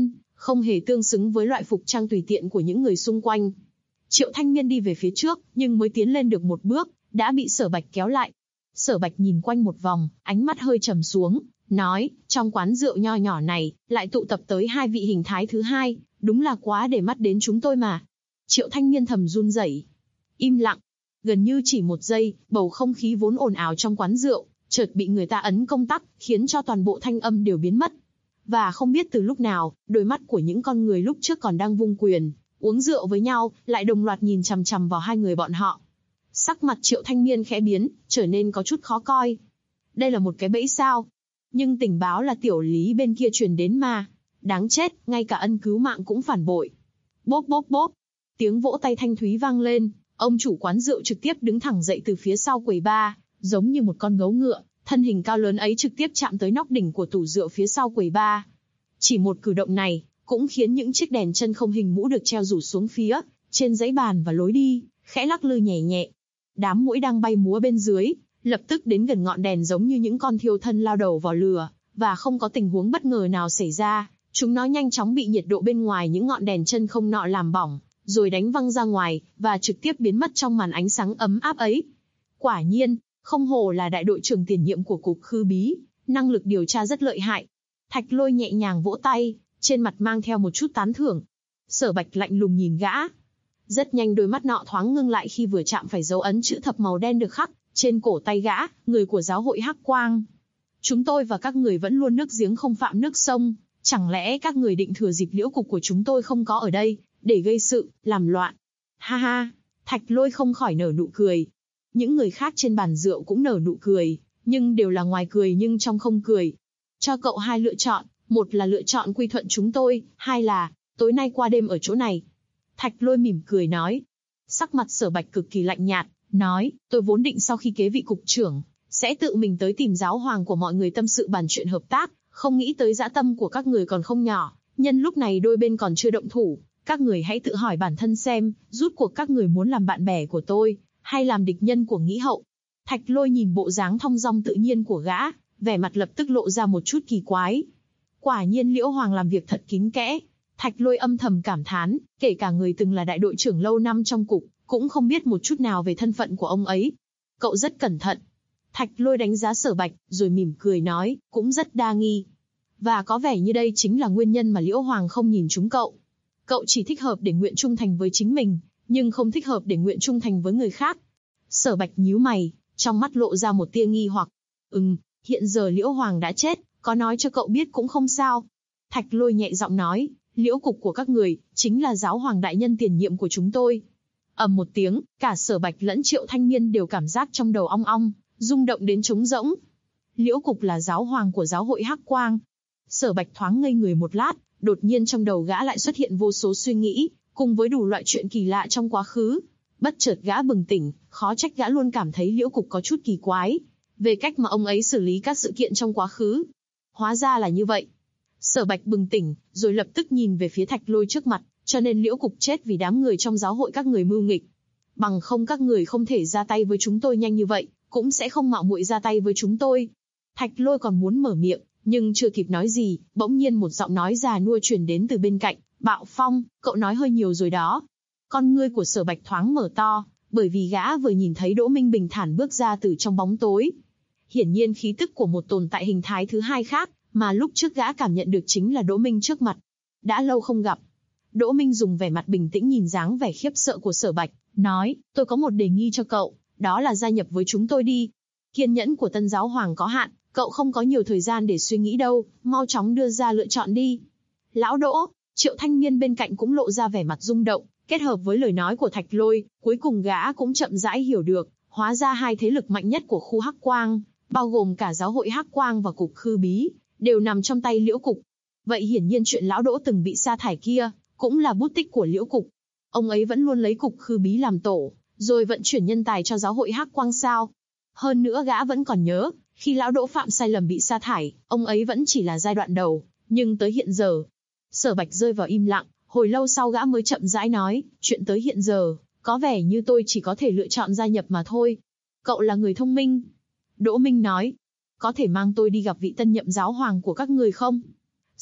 không hề tương xứng với loại phục trang tùy tiện của những người xung quanh. Triệu Thanh Miên đi về phía trước, nhưng mới tiến lên được một bước, đã bị Sở Bạch kéo lại. Sở Bạch nhìn quanh một vòng, ánh mắt hơi trầm xuống, nói, trong quán rượu nho nhỏ này, lại tụ tập tới 2 vị hình thái thứ hai, đúng là quá để mắt đến chúng tôi mà. Triệu Thanh Miên thầm run rẩy, im lặng. Gần như chỉ một giây, bầu không khí vốn ồn ào trong quán rượu, chợt bị người ta ấn công tắc, khiến cho toàn bộ thanh âm đều biến mất. Và không biết từ lúc nào, đôi mắt của những con người lúc trước còn đang vung quyền, uống rượu với nhau, lại đồng loạt nhìn chằm chằm vào hai người bọn họ. Sắc mặt Triệu Thanh Miên khẽ biến, trở nên có chút khó coi. Đây là một cái bẫy sao? Nhưng tình báo là Tiểu Lý bên kia truyền đến mà. Đáng chết, ngay cả ân cứu mạng cũng phản bội. Bốp bốp bốp. Tiếng vỗ tay thanh thúy vang lên, ông chủ quán rượu trực tiếp đứng thẳng dậy từ phía sau quầy bar, giống như một con gấu ngựa, thân hình cao lớn ấy trực tiếp chạm tới nóc đỉnh của tủ rượu phía sau quầy bar. Chỉ một cử động này, cũng khiến những chiếc đèn chân không hình mũ được treo rủ xuống phía trên dãy bàn và lối đi, khẽ lắc lư nhẹ nhẹ. Đám muỗi đang bay múa bên dưới, lập tức đến gần ngọn đèn giống như những con thiêu thân lao đầu vào lửa, và không có tình huống bất ngờ nào xảy ra, chúng nó nhanh chóng bị nhiệt độ bên ngoài những ngọn đèn chân không nọ làm bỏng, rồi đánh văng ra ngoài, và trực tiếp biến mất trong màn ánh sáng ấm áp ấy. Quả nhiên, không hổ là đại đội trưởng tiền nhiệm của cục Khư Bí, năng lực điều tra rất lợi hại. Thạch Lôi nhẹ nhàng vỗ tay, trên mặt mang theo một chút tán thưởng. Sở Bạch lạnh lùng nhìn gã. Rất nhanh đôi mắt nọ thoáng ngưng lại khi vừa chạm phải dấu ấn chữ thập màu đen được khắc trên cổ tay gã, người của giáo hội Hắc Quang. Chúng tôi và các người vẫn luôn nước giếng không phạm nước sông, chẳng lẽ các người định thừa dịp liễu cục của chúng tôi không có ở đây, để gây sự, làm loạn? Ha ha, Thạch Lôi không khỏi nở nụ cười. Những người khác trên bàn rượu cũng nở nụ cười, nhưng đều là ngoài cười nhưng trong không cười. Cho cậu 2 lựa chọn, một là lựa chọn quy thuận chúng tôi, 2 là tối nay qua đêm ở chỗ này. Thạch Lôi mỉm cười nói. Sắc mặt Sở Bạch cực kỳ lạnh nhạt, nói, tôi vốn định sau khi kế vị cục trưởng, sẽ tự mình tới tìm giáo hoàng của mọi người tâm sự bàn chuyện hợp tác, không nghĩ tới dã tâm của các người còn không nhỏ, nhân lúc này đôi bên còn chưa động thủ, các người hãy tự hỏi bản thân xem, rút cuộc các người muốn làm bạn bè của tôi, hay làm địch nhân của Nghĩ Hậu. Thạch Lôi nhìn bộ dáng thong dong tự nhiên của gã, vẻ mặt lập tức lộ ra một chút kỳ quái. Quả nhiên Liễu Hoàng làm việc thật kín kẽ. Thạch Lôi âm thầm cảm thán, kể cả người từng là đại đội trưởng lâu năm trong cục, cũng không biết một chút nào về thân phận của ông ấy. Cậu rất cẩn thận. Thạch Lôi đánh giá Sở Bạch, rồi mỉm cười nói, cũng rất đa nghi. Và có vẻ như đây chính là nguyên nhân mà Liễu Hoàng không nhìn trúng cậu. Cậu chỉ thích hợp để nguyện trung thành với chính mình, nhưng không thích hợp để nguyện trung thành với người khác. Sở Bạch nhíu mày, trong mắt lộ ra một tia nghi hoặc. Hiện giờ Liễu Hoàng đã chết, có nói cho cậu biết cũng không sao. Thạch Lôi nhẹ giọng nói, liễu cục của các người, chính là giáo hoàng đại nhân tiền nhiệm của chúng tôi. Ầm một tiếng, cả Sở Bạch lẫn Triệu Thanh Miên đều cảm giác trong đầu ong ong, rung động đến trống rỗng. Liễu cục là giáo hoàng của giáo hội Hắc Quang. Sở Bạch thoáng ngây người một lát, đột nhiên trong đầu gã lại xuất hiện vô số suy nghĩ, cùng với đủ loại chuyện kỳ lạ trong quá khứ. Bất chợt gã bừng tỉnh, khó trách gã luôn cảm thấy liễu cục có chút kỳ quái, về cách mà ông ấy xử lý các sự kiện trong quá khứ. Hóa ra là như vậy. Sở Bạch bừng tỉnh, rồi lập tức nhìn về phía Thạch Lôi trước mặt, cho nên liễu cục chết vì đám người trong giáo hội các người mưu nghịch. Bằng không các người không thể ra tay với chúng tôi nhanh như vậy, cũng sẽ không mạo muội ra tay với chúng tôi. Thạch Lôi còn muốn mở miệng, nhưng chưa kịp nói gì, bỗng nhiên một giọng nói già nua truyền đến từ bên cạnh. Bạo Phong, cậu nói hơi nhiều rồi đó. Con ngươi của Sở Bạch thoáng mở to, bởi vì gã vừa nhìn thấy Đỗ Minh bình thản bước ra từ trong bóng tối. Hiển nhiên khí tức của một tồn tại hình thái thứ hai khác, mà lúc trước gã cảm nhận được chính là Đỗ Minh trước mặt. Đã lâu không gặp. Đỗ Minh dùng vẻ mặt bình tĩnh nhìn dáng vẻ khiếp sợ của Sở Bạch, nói, tôi có một đề nghị cho cậu, đó là gia nhập với chúng tôi đi. Kiên nhẫn của tân giáo hoàng có hạn, cậu không có nhiều thời gian để suy nghĩ đâu, mau chóng đưa ra lựa chọn đi. Lão Đỗ, Triệu Thanh Miên bên cạnh cũng lộ ra vẻ mặt rung động, kết hợp với lời nói của Thạch Lôi, cuối cùng gã cũng chậm rãi hiểu được, hóa ra hai thế lực mạnh nhất của khu Hắc Quang, bao gồm cả giáo hội Hắc Quang và cục Khư Bí, đều nằm trong tay liễu cục. Vậy hiển nhiên chuyện lão Đỗ từng bị sa thải kia, cũng là bút tích của liễu cục. Ông ấy vẫn luôn lấy cục Khư Bí làm tổ, rồi vận chuyển nhân tài cho giáo hội Hắc Quang sao? Hơn nữa gã vẫn còn nhớ, khi lão Đỗ phạm sai lầm bị sa thải, ông ấy vẫn chỉ là giai đoạn đầu, nhưng tới hiện giờ. Sở Bạch rơi vào im lặng, hồi lâu sau gã mới chậm rãi nói, chuyện tới hiện giờ, có vẻ như tôi chỉ có thể lựa chọn gia nhập mà thôi. Cậu là người thông minh. Đỗ Minh nói, có thể mang tôi đi gặp vị tân nhậm giáo hoàng của các người không?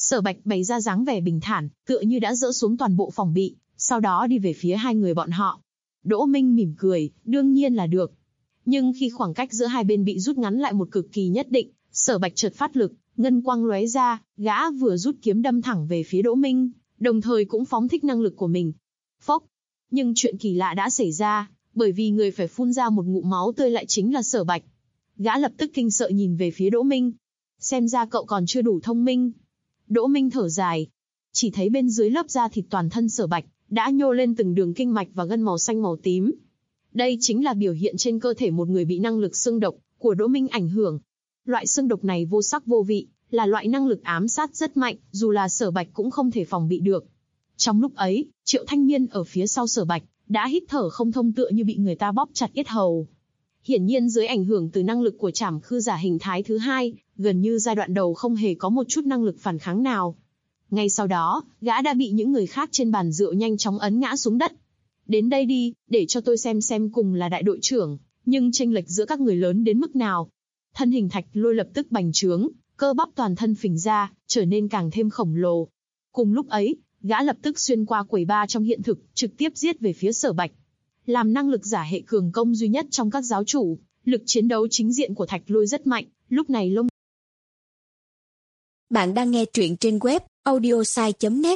Sở Bạch bày ra dáng vẻ bình thản, tựa như đã dỡ xuống toàn bộ phòng bị, sau đó đi về phía hai người bọn họ. Đỗ Minh mỉm cười, đương nhiên là được. Nhưng khi khoảng cách giữa hai bên bị rút ngắn lại một cực kỳ nhất định, Sở Bạch chợt phát lực, ngân quang lóe ra, gã vừa rút kiếm đâm thẳng về phía Đỗ Minh, đồng thời cũng phóng thích năng lực của mình. Phốc! Nhưng chuyện kỳ lạ đã xảy ra, bởi vì người phải phun ra một ngụm máu tươi lại chính là Sở Bạch. Gã lập tức kinh sợ nhìn về phía Đỗ Minh. Xem ra cậu còn chưa đủ thông minh. Đỗ Minh thở dài. Chỉ thấy bên dưới lớp da thịt toàn thân Sở Bạch đã nhô lên từng đường kinh mạch và gân màu xanh màu tím. Đây chính là biểu hiện trên cơ thể một người bị năng lực xương độc của Đỗ Minh ảnh hưởng. Loại xương độc này vô sắc vô vị, là loại năng lực ám sát rất mạnh, dù là Sở Bạch cũng không thể phòng bị được. Trong lúc ấy, Triệu Thanh Miên ở phía sau Sở Bạch đã hít thở không thông, tựa như bị người ta bóp chặt yết hầu. Hiển nhiên dưới ảnh hưởng từ năng lực của Trảm Khư giả hình thái thứ hai, gần như giai đoạn đầu không hề có một chút năng lực phản kháng nào. Ngay sau đó, gã đã bị những người khác trên bàn rượu nhanh chóng ấn ngã xuống đất. Đến đây đi, để cho tôi xem cùng là đại đội trưởng, nhưng chênh lệch giữa các người lớn đến mức nào. Thân hình Thạch Lôi lập tức bành trướng, cơ bắp toàn thân phình ra, trở nên càng thêm khổng lồ. Cùng lúc ấy, gã lập tức xuyên qua quầy bar trong hiện thực, trực tiếp giết về phía Sở Bạch. Làm năng lực giả hệ cường công duy nhất trong các giáo chủ, lực chiến đấu chính diện của Thạch Lôi rất mạnh, lúc này lông.
Bạn đang nghe truyện trên web audiosai.net.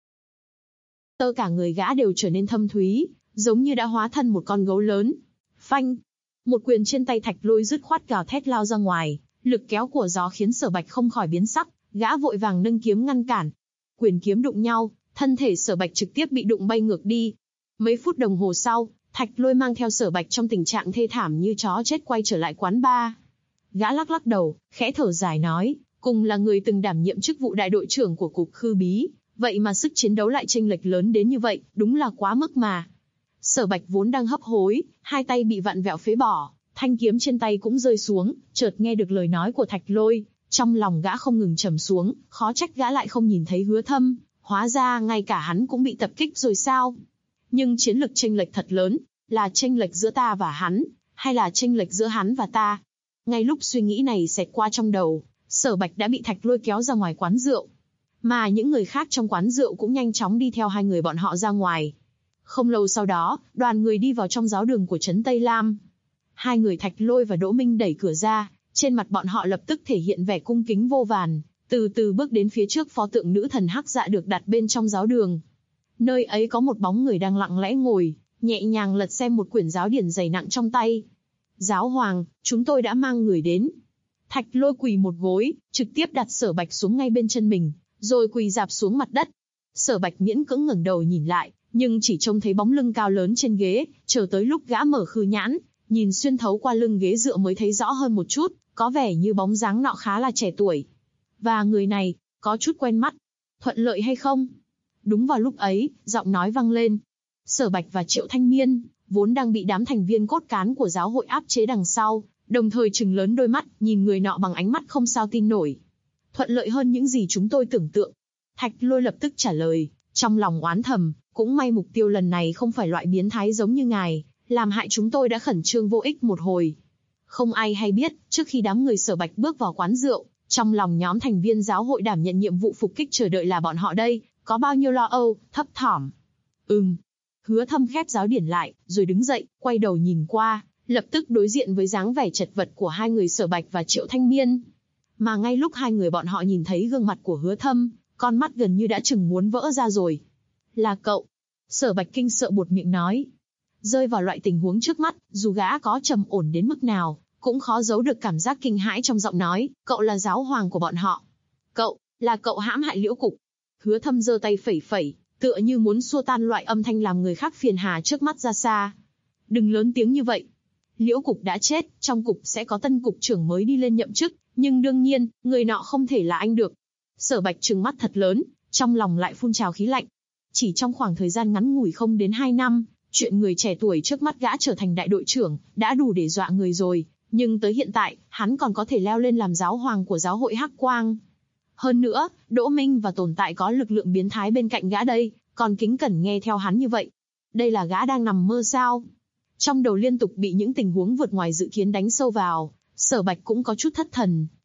Tơ cả người gã đều trở nên thâm thúy, giống như đã hóa thân một con gấu lớn. Phanh! Một quyền trên tay Thạch Lôi dứt khoát gào thét lao ra ngoài, lực kéo của gió khiến Sở Bạch không khỏi biến sắc, gã vội vàng nâng kiếm ngăn cản. Quyền kiếm đụng nhau, thân thể Sở Bạch trực tiếp bị đụng bay ngược đi. Mấy phút đồng hồ sau, Thạch Lôi mang theo Sở Bạch trong tình trạng thê thảm như chó chết quay trở lại quán bar. Gã lắc lắc đầu, khẽ thở dài nói, cùng là người từng đảm nhiệm chức vụ đại đội trưởng của cục Khư Bí, vậy mà sức chiến đấu lại chênh lệch lớn đến như vậy, đúng là quá mức mà. Sở Bạch vốn đang hấp hối, hai tay bị vặn vẹo phế bỏ, thanh kiếm trên tay cũng rơi xuống, chợt nghe được lời nói của Thạch Lôi, trong lòng gã không ngừng trầm xuống, khó trách gã lại không nhìn thấy Hứa Thâm, hóa ra ngay cả hắn cũng bị tập kích rồi sao? Nhưng chiến lực chênh lệch thật lớn, là chênh lệch giữa ta và hắn, hay là chênh lệch giữa hắn và ta? Ngay lúc suy nghĩ này xẹt qua trong đầu, Sở Bạch đã bị Thạch Lôi kéo ra ngoài quán rượu. Mà những người khác trong quán rượu cũng nhanh chóng đi theo hai người bọn họ ra ngoài. Không lâu sau đó, đoàn người đi vào trong giáo đường của trấn Tây Lam. Hai người Thạch Lôi và Đỗ Minh đẩy cửa ra, trên mặt bọn họ lập tức thể hiện vẻ cung kính vô vàn, từ từ bước đến phía trước pho tượng nữ thần Hắc Dạ được đặt bên trong giáo đường. Nơi ấy có một bóng người đang lặng lẽ ngồi, nhẹ nhàng lật xem một quyển giáo điển dày nặng trong tay. Giáo hoàng, chúng tôi đã mang người đến. Thạch Lôi quỳ một gối, trực tiếp đặt Sở Bạch xuống ngay bên chân mình, rồi quỳ rạp xuống mặt đất. Sở Bạch miễn cưỡng ngẩng đầu nhìn lại, nhưng chỉ trông thấy bóng lưng cao lớn trên ghế, chờ tới lúc gã mở khư nhãn, nhìn xuyên thấu qua lưng ghế dựa mới thấy rõ hơn một chút, có vẻ như bóng dáng nọ khá là trẻ tuổi. Và người này, có chút quen mắt. Thuận lợi hay không? Đúng vào lúc ấy, giọng nói vang lên. Sở Bạch và Triệu Thanh Miên, vốn đang bị đám thành viên cốt cán của giáo hội áp chế đằng sau, đồng thời trừng lớn đôi mắt, nhìn người nọ bằng ánh mắt không sao tin nổi. Thuận lợi hơn những gì chúng tôi tưởng tượng. Thạch Lôi lập tức trả lời, trong lòng oán thầm, cũng may mục tiêu lần này không phải loại biến thái giống như ngài, làm hại chúng tôi đã khẩn trương vô ích một hồi. Không ai hay biết, trước khi đám người Sở Bạch bước vào quán rượu, trong lòng nhóm thành viên giáo hội đảm nhận nhiệm vụ phục kích chờ đợi là bọn họ đây, có bao nhiêu lo âu, thấp thỏm. Hứa Thâm khép giáo điển lại, rồi đứng dậy, quay đầu nhìn qua, lập tức đối diện với dáng vẻ chật vật của hai người Sở Bạch và Triệu Thanh Miên. Mà ngay lúc hai người bọn họ nhìn thấy gương mặt của Hứa Thâm, con mắt gần như đã chừng muốn vỡ ra rồi. Là cậu. Sở Bạch kinh sợ buột miệng nói. Rơi vào loại tình huống trước mắt, dù gã có trầm ổn đến mức nào, cũng khó giấu được cảm giác kinh hãi trong giọng nói, cậu là giáo hoàng của bọn họ. Cậu hãm hại Liễu Cục. Hứa Thâm giơ tay phẩy phẩy, tựa như muốn xua tan loại âm thanh làm người khác phiền hà trước mắt ra xa. Đừng lớn tiếng như vậy. Liễu Cục đã chết, trong cục sẽ có tân cục trưởng mới đi lên nhậm chức, nhưng đương nhiên, người nọ không thể là anh được. Sở Bạch trừng mắt thật lớn, trong lòng lại phun trào khí lạnh. Chỉ trong khoảng thời gian ngắn ngủi không đến 2 năm, chuyện người trẻ tuổi trước mắt gã trở thành đại đội trưởng, đã đủ để dọa người rồi, nhưng tới hiện tại, hắn còn có thể leo lên làm giáo hoàng của giáo hội Hắc Quang. Hơn nữa, Đỗ Minh và tồn tại có lực lượng biến thái bên cạnh gã đây, còn kính cẩn nghe theo hắn như vậy. Đây là gã đang nằm mơ sao? Trong đầu liên tục bị những tình huống vượt ngoài dự kiến đánh sâu vào, Sở Bạch cũng có chút thất thần,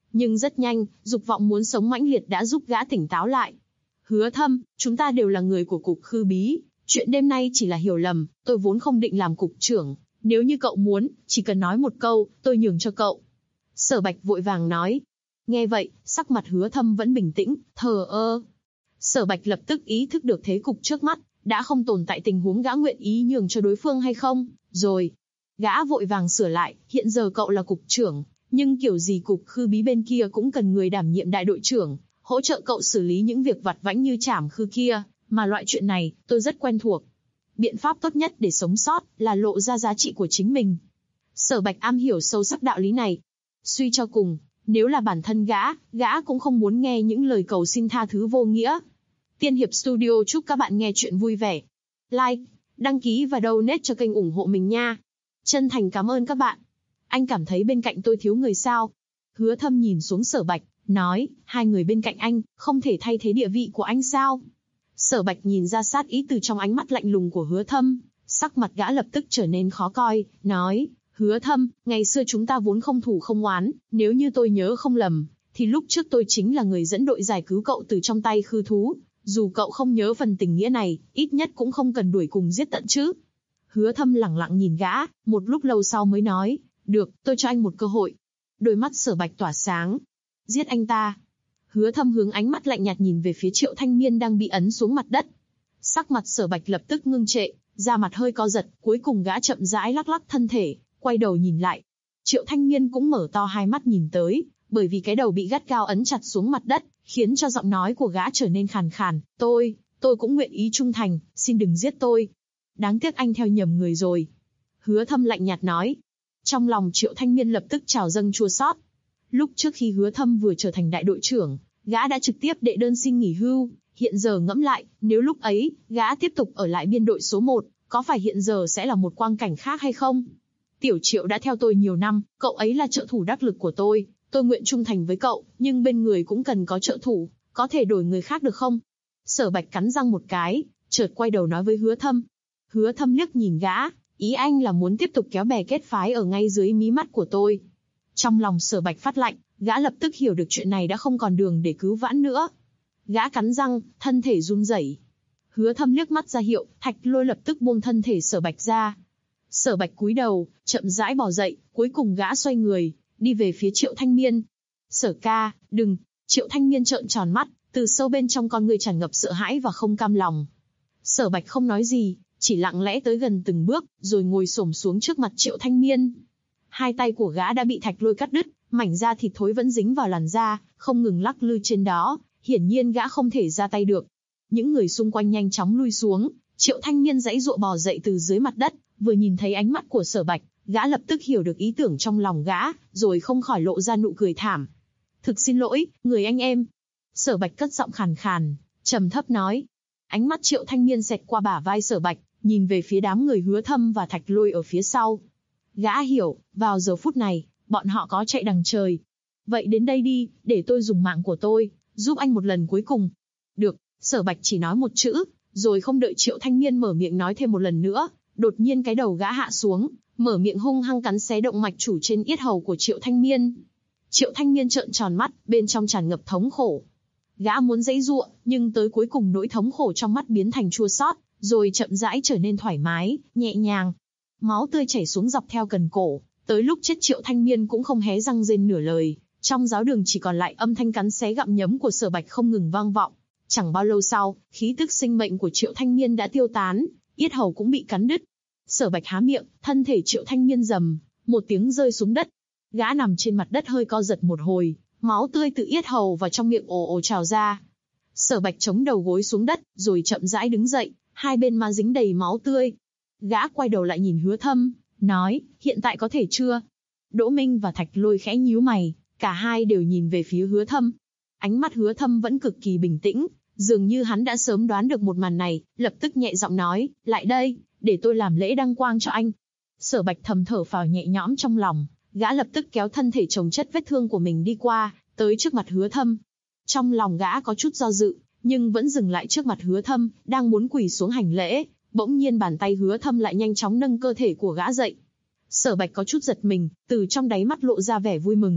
Nhưng rất nhanh, dục vọng muốn sống mãnh liệt đã giúp gã tỉnh táo lại. Hứa Thâm, chúng ta đều là người của cục Khư Bí, chuyện đêm nay chỉ là hiểu lầm, tôi vốn không định làm cục trưởng, nếu như cậu muốn, chỉ cần nói một câu, tôi nhường cho cậu. Sở Bạch vội vàng nói. Nghe vậy, sắc mặt Hứa Thâm vẫn bình tĩnh, thờ ơ. Sở Bạch lập tức ý thức được thế cục trước mắt, đã không tồn tại tình huống gã nguyện ý nhường cho đối phương hay không, rồi. Gã vội vàng sửa lại, hiện giờ cậu là cục trưởng, nhưng kiểu gì cục Khư Bí bên kia cũng cần người đảm nhiệm đại đội trưởng, hỗ trợ cậu xử lý những việc vặt vãnh như trảm khư kia, mà loại chuyện này, tôi rất quen thuộc. Biện pháp tốt nhất để sống sót là lộ ra giá trị của chính mình. Sở Bạch am hiểu sâu sắc đạo lý này. Suy cho cùng, nếu là bản thân gã cũng không muốn nghe những lời cầu xin tha thứ vô nghĩa. Tiên Hiệp Studio chúc các bạn nghe chuyện vui vẻ. Like, đăng ký và donate cho kênh ủng hộ mình nha. Chân thành cảm ơn các bạn. Anh cảm thấy bên cạnh tôi thiếu người sao? Hứa Thâm nhìn xuống Sở Bạch, nói, hai người bên cạnh anh, không thể thay thế địa vị của anh sao? Sở Bạch nhìn ra sát ý từ trong ánh mắt lạnh lùng của Hứa Thâm, sắc mặt gã lập tức trở nên khó coi, nói, Hứa Thâm, ngày xưa chúng ta vốn không thù không oán, nếu như tôi nhớ không lầm, thì lúc trước tôi chính là người dẫn đội giải cứu cậu từ trong tay khư thú, dù cậu không nhớ phần tình nghĩa này, ít nhất cũng không cần đuổi cùng giết tận chứ. Hứa Thâm lẳng lặng nhìn gã, một lúc lâu sau mới nói, được, tôi cho anh một cơ hội. Đôi mắt Sở Bạch tỏa sáng. Giết anh ta. Hứa Thâm hướng ánh mắt lạnh nhạt nhìn về phía Triệu Thanh Miên đang bị ấn xuống mặt đất. Sắc mặt Sở Bạch lập tức ngưng trệ, da mặt hơi co giật, cuối cùng gã chậm rãi lắc lắc thân thể, quay đầu nhìn lại. Triệu Thanh Miên cũng mở to hai mắt nhìn tới, bởi vì cái đầu bị gắt gao ấn chặt xuống mặt đất, khiến cho giọng nói của gã trở nên khàn khàn. Tôi cũng nguyện ý trung thành, xin đừng giết tôi. Đáng tiếc anh theo nhầm người rồi. Hứa Thâm lạnh nhạt nói. Trong lòng Triệu Thanh Miên lập tức trào dâng chua xót. Lúc trước khi Hứa Thâm vừa trở thành đại đội trưởng, gã đã trực tiếp đệ đơn xin nghỉ hưu. Hiện giờ ngẫm lại, nếu lúc ấy, gã tiếp tục ở lại biên đội số 1, có phải hiện giờ sẽ là một quang cảnh khác hay không? Tiểu Triệu đã theo tôi nhiều năm, cậu ấy là trợ thủ đắc lực của tôi nguyện trung thành với cậu, nhưng bên người cũng cần có trợ thủ, có thể đổi người khác được không? Sở Bạch cắn răng một cái, chợt quay đầu nói với Hứa Thâm. Hứa Thâm liếc nhìn gã, ý anh là muốn tiếp tục kéo bè kết phái ở ngay dưới mí mắt của tôi. Trong lòng Sở Bạch phát lạnh, gã lập tức hiểu được chuyện này đã không còn đường để cứu vãn nữa. Gã cắn răng, thân thể run rẩy. Hứa Thâm liếc mắt ra hiệu, Thạch Lôi lập tức buông thân thể Sở Bạch ra. Sở Bạch cúi đầu, chậm rãi bò dậy, cuối cùng gã xoay người, đi về phía Triệu Thanh Miên. Sở ca, đừng. Triệu Thanh Miên trợn tròn mắt, từ sâu bên trong con người tràn ngập sợ hãi và không cam lòng. Sở Bạch không nói gì, chỉ lặng lẽ tới gần từng bước, rồi ngồi xổm xuống trước mặt Triệu Thanh Miên. Hai tay của gã đã bị Thạch Lôi cắt đứt, mảnh da thịt thối vẫn dính vào làn da, không ngừng lắc lư trên đó, hiển nhiên gã không thể ra tay được. Những người xung quanh nhanh chóng lui xuống, Triệu Thanh Miên giãy giụa bò dậy từ dưới mặt đất, vừa nhìn thấy ánh mắt của Sở Bạch, gã lập tức hiểu được ý tưởng trong lòng gã, rồi không khỏi lộ ra nụ cười thảm. Thực xin lỗi, người anh em. Sở Bạch cất giọng khàn khàn, trầm thấp nói. Ánh mắt Triệu Thanh Miên xẹt qua bả vai Sở Bạch, nhìn về phía đám người Hứa Thâm và Thạch Lôi ở phía sau. Gã hiểu, vào giờ phút này, bọn họ có chạy đằng trời. Vậy đến đây đi, để tôi dùng mạng của tôi, giúp anh một lần cuối cùng. Được, Sở Bạch chỉ nói một chữ, rồi không đợi Triệu Thanh Miên mở miệng nói thêm một lần nữa, đột nhiên cái đầu gã hạ xuống, mở miệng hung hăng cắn xé động mạch chủ trên yết hầu của Triệu Thanh Miên. Triệu Thanh Miên trợn tròn mắt, bên trong tràn ngập thống khổ. Gã muốn giãy giụa, nhưng tới cuối cùng nỗi thống khổ trong mắt biến thành chua xót, rồi chậm rãi trở nên thoải mái, nhẹ nhàng. Máu tươi chảy xuống dọc theo cần cổ, tới lúc chết Triệu Thanh Miên cũng không hé răng rên nửa lời. Trong giáo đường chỉ còn lại âm thanh cắn xé gặm nhấm của Sở Bạch không ngừng vang vọng. Chẳng bao lâu sau, khí tức sinh mệnh của Triệu Thanh Miên đã tiêu tán, yết hầu cũng bị cắn đứt. Sở Bạch há miệng, thân thể Triệu Thanh Miên rầm một tiếng rơi xuống đất. Gã nằm trên mặt đất hơi co giật một hồi, máu tươi từ yết hầu và trong miệng ồ ồ trào ra. Sở Bạch chống đầu gối xuống đất, rồi chậm rãi đứng dậy, hai bên má dính đầy máu tươi. Gã quay đầu lại nhìn Hứa Thâm, nói, hiện tại có thể chưa? Đỗ Minh và Thạch Lôi khẽ nhíu mày, cả hai đều nhìn về phía Hứa Thâm. Ánh mắt Hứa Thâm vẫn cực kỳ bình tĩnh, dường như hắn đã sớm đoán được một màn này, lập tức nhẹ giọng nói, lại đây, để tôi làm lễ đăng quang cho anh. Sở Bạch thầm thở phào nhẹ nhõm trong lòng, gã lập tức kéo thân thể chồng chất vết thương của mình đi qua, tới trước mặt Hứa Thâm. Trong lòng gã có chút do dự, nhưng vẫn dừng lại trước mặt Hứa Thâm, đang muốn quỳ xuống hành lễ, bỗng nhiên bàn tay Hứa Thâm lại nhanh chóng nâng cơ thể của gã dậy. Sở Bạch có chút giật mình, từ trong đáy mắt lộ ra vẻ vui mừng,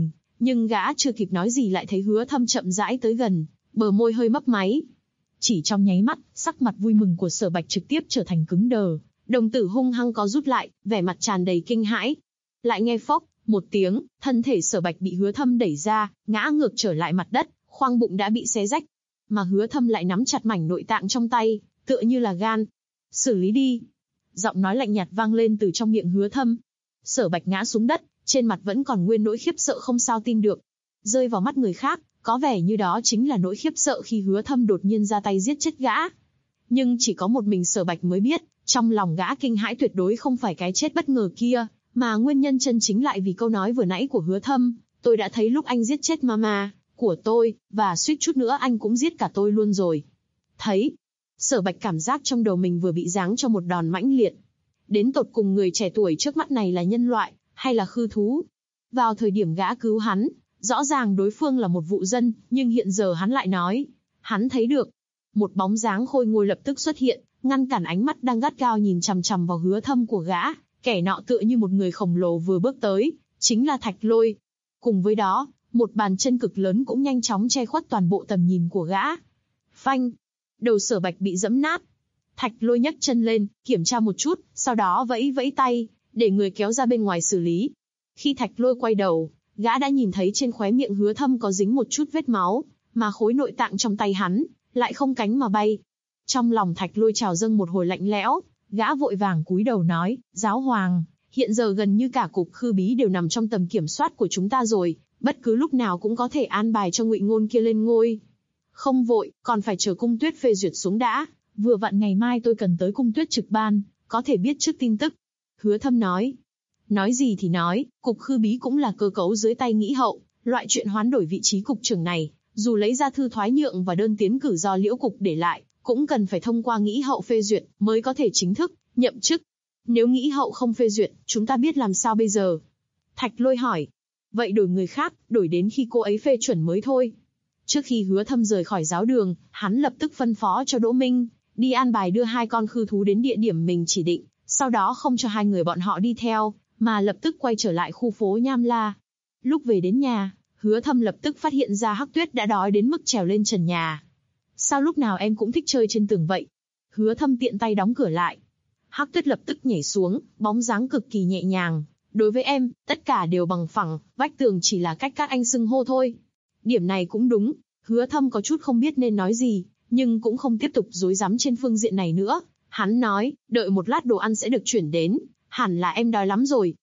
Nhưng gã chưa kịp nói gì lại thấy Hứa Thâm chậm rãi tới gần, bờ môi hơi mấp máy. Chỉ trong nháy mắt, sắc mặt vui mừng của Sở Bạch trực tiếp trở thành cứng đờ, đồng tử hung hăng có rút lại, vẻ mặt tràn đầy kinh hãi. Lại nghe phốc một tiếng, thân thể Sở Bạch bị Hứa Thâm đẩy ra, ngã ngược trở lại mặt đất, khoang bụng đã bị xé rách. Mà Hứa Thâm lại nắm chặt mảnh nội tạng trong tay, tựa như là gan. Xử lý đi. Giọng nói lạnh nhạt vang lên từ trong miệng Hứa Thâm. Sở Bạch ngã xuống đất, trên mặt vẫn còn nguyên nỗi khiếp sợ không sao tin được. Rơi vào mắt người khác, có vẻ như đó chính là nỗi khiếp sợ khi Hứa Thâm đột nhiên ra tay giết chết gã. Nhưng chỉ có một mình Sở Bạch mới biết, trong lòng gã kinh hãi tuyệt đối không phải cái chết bất ngờ kia, mà nguyên nhân chân chính lại vì câu nói vừa nãy của Hứa Thâm. Tôi đã thấy lúc anh giết chết mama của tôi, và suýt chút nữa anh cũng giết cả tôi luôn rồi. Thấy, Sở Bạch cảm giác trong đầu mình vừa bị giáng cho một đòn mãnh liệt. Đến tột cùng người trẻ tuổi trước mắt này là nhân loại, hay là khư thú? Vào thời điểm gã cứu hắn, rõ ràng đối phương là một vụ dân, nhưng hiện giờ hắn lại nói, hắn thấy được. Một bóng dáng khôi ngô lập tức xuất hiện, ngăn cản ánh mắt đang gắt gao nhìn chằm chằm vào Hứa Thâm của gã. Kẻ nọ tựa như một người khổng lồ vừa bước tới, chính là Thạch Lôi. Cùng với đó, một bàn chân cực lớn cũng nhanh chóng che khuất toàn bộ tầm nhìn của gã. Phanh! Đầu Sở Bạch bị giẫm nát. Thạch Lôi nhấc chân lên, kiểm tra một chút, sau đó vẫy vẫy tay, để người kéo ra bên ngoài xử lý. Khi Thạch Lôi quay đầu, gã đã nhìn thấy trên khóe miệng Hứa Thâm có dính một chút vết máu, mà khối nội tạng trong tay hắn lại không cánh mà bay. Trong lòng Thạch Lôi trào dâng một hồi lạnh lẽo, gã vội vàng cúi đầu nói, Giáo Hoàng, hiện giờ gần như cả cục Khư Bí đều nằm trong tầm kiểm soát của chúng ta rồi, bất cứ lúc nào cũng có thể an bài cho Ngụy Ngôn kia lên ngôi. Không vội, còn phải chờ Cung Tuyết phê duyệt xuống đã, vừa vặn ngày mai tôi cần tới Cung Tuyết trực ban, có thể biết trước tin tức. Hứa Thâm nói. Nói gì thì nói, cục Khư Bí cũng là cơ cấu dưới tay Nghĩ Hậu, loại chuyện hoán đổi vị trí cục trưởng này, dù lấy ra thư thoái nhượng và đơn tiến cử do Liễu cục để lại, cũng cần phải thông qua Nghĩ Hậu phê duyệt mới có thể chính thức nhậm chức. Nếu Nghĩ Hậu không phê duyệt, chúng ta biết làm sao bây giờ? Thạch Lôi hỏi. Vậy đổi người khác, đổi đến khi cô ấy phê chuẩn mới thôi. Trước khi Hứa Thâm rời khỏi giáo đường, hắn lập tức phân phó cho Đỗ Minh đi an bài đưa hai con khư thú đến địa điểm mình chỉ định, sau đó không cho hai người bọn họ đi theo, mà lập tức quay trở lại khu phố Nham La. Lúc về đến nhà, Hứa Thâm lập tức phát hiện ra Hắc Tuyết đã đói đến mức trèo lên trần nhà. Sao lúc nào em cũng thích chơi trên tường vậy? Hứa Thâm tiện tay đóng cửa lại. Hắc Tuyết lập tức nhảy xuống, bóng dáng cực kỳ nhẹ nhàng. Đối với em, tất cả đều bằng phẳng, vách tường chỉ là cách các anh xưng hô thôi. Điểm này cũng đúng, Hứa Thâm có chút không biết nên nói gì, nhưng cũng không tiếp tục rối rắm trên phương diện này nữa. Hắn nói, đợi một lát đồ ăn sẽ được chuyển đến, hẳn là em đói lắm rồi.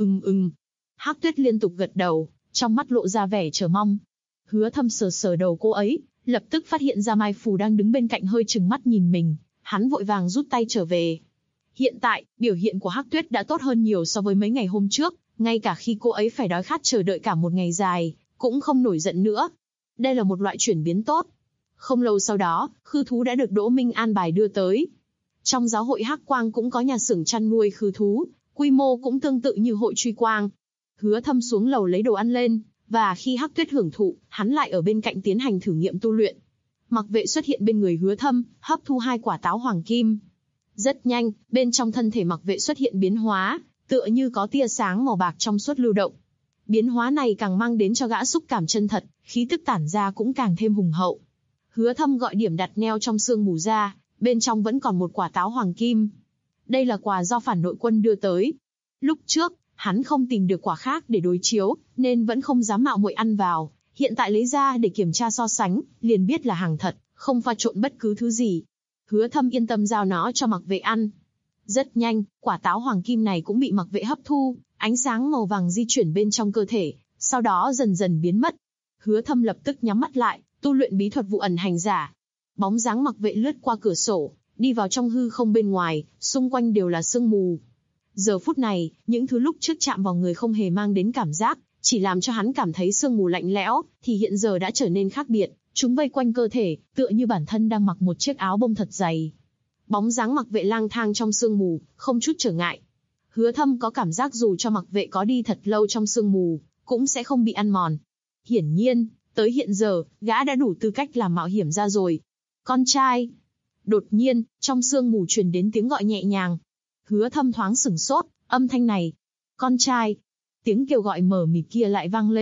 Hắc Tuyết liên tục gật đầu, trong mắt lộ ra vẻ chờ mong. Hứa Thâm sờ sờ đầu cô ấy, lập tức phát hiện ra Mai Phù đang đứng bên cạnh hơi trừng mắt nhìn mình, hắn vội vàng rút tay trở về. Hiện tại, biểu hiện của Hắc Tuyết đã tốt hơn nhiều so với mấy ngày hôm trước, ngay cả khi cô ấy phải đói khát chờ đợi cả một ngày dài, cũng không nổi giận nữa. Đây là một loại chuyển biến tốt. Không lâu sau đó, khư thú đã được Đỗ Minh an bài đưa tới. Trong giáo hội Hắc Quang cũng có nhà xưởng chăn nuôi khư thú, quy mô cũng tương tự như hội Truy Quang. Hứa Thâm xuống lầu lấy đồ ăn lên, và khi Hắc Tuyết hưởng thụ, hắn lại ở bên cạnh tiến hành thử nghiệm tu luyện. Mặc Vệ xuất hiện bên người Hứa Thâm, hấp thu 2 quả táo hoàng kim. Rất nhanh, bên trong thân thể Mặc Vệ xuất hiện biến hóa, tựa như có tia sáng màu bạc trong suốt lưu động. Biến hóa này càng mang đến cho gã xúc cảm chân thật, khí tức tản ra cũng càng thêm hùng hậu. Hứa Thâm gọi điểm đặt neo trong sương mù ra, bên trong vẫn còn một quả táo hoàng kim. Đây là quà do phản nội quân đưa tới. Lúc trước, hắn không tìm được quả khác để đối chiếu, nên vẫn không dám mạo muội ăn vào. Hiện tại lấy ra để kiểm tra so sánh, liền biết là hàng thật, không pha trộn bất cứ thứ gì. Hứa Thâm yên tâm giao nó cho Mặc Vệ ăn. Rất nhanh, quả táo hoàng kim này cũng bị Mặc Vệ hấp thu, ánh sáng màu vàng di chuyển bên trong cơ thể, sau đó dần dần biến mất. Hứa Thâm lập tức nhắm mắt lại, tu luyện bí thuật vụ ẩn hành giả. Bóng dáng Mặc Vệ lướt qua cửa sổ, đi vào trong hư không bên ngoài, xung quanh đều là sương mù. Giờ phút này, những thứ lúc trước chạm vào người không hề mang đến cảm giác, chỉ làm cho hắn cảm thấy sương mù lạnh lẽo, thì hiện giờ đã trở nên khác biệt. Chúng vây quanh cơ thể, tựa như bản thân đang mặc một chiếc áo bông thật dày. Bóng dáng Mặc Vệ lang thang trong sương mù, không chút trở ngại. Hứa Thâm có cảm giác dù cho Mặc Vệ có đi thật lâu trong sương mù, cũng sẽ không bị ăn mòn. Hiển nhiên, tới hiện giờ, gã đã đủ tư cách làm mạo hiểm ra rồi. Con trai! Đột nhiên, trong sương mù truyền đến tiếng gọi nhẹ nhàng. Hứa Thâm thoáng sửng sốt, âm thanh này. Con trai! Tiếng kêu gọi mờ mịt kia lại vang lên,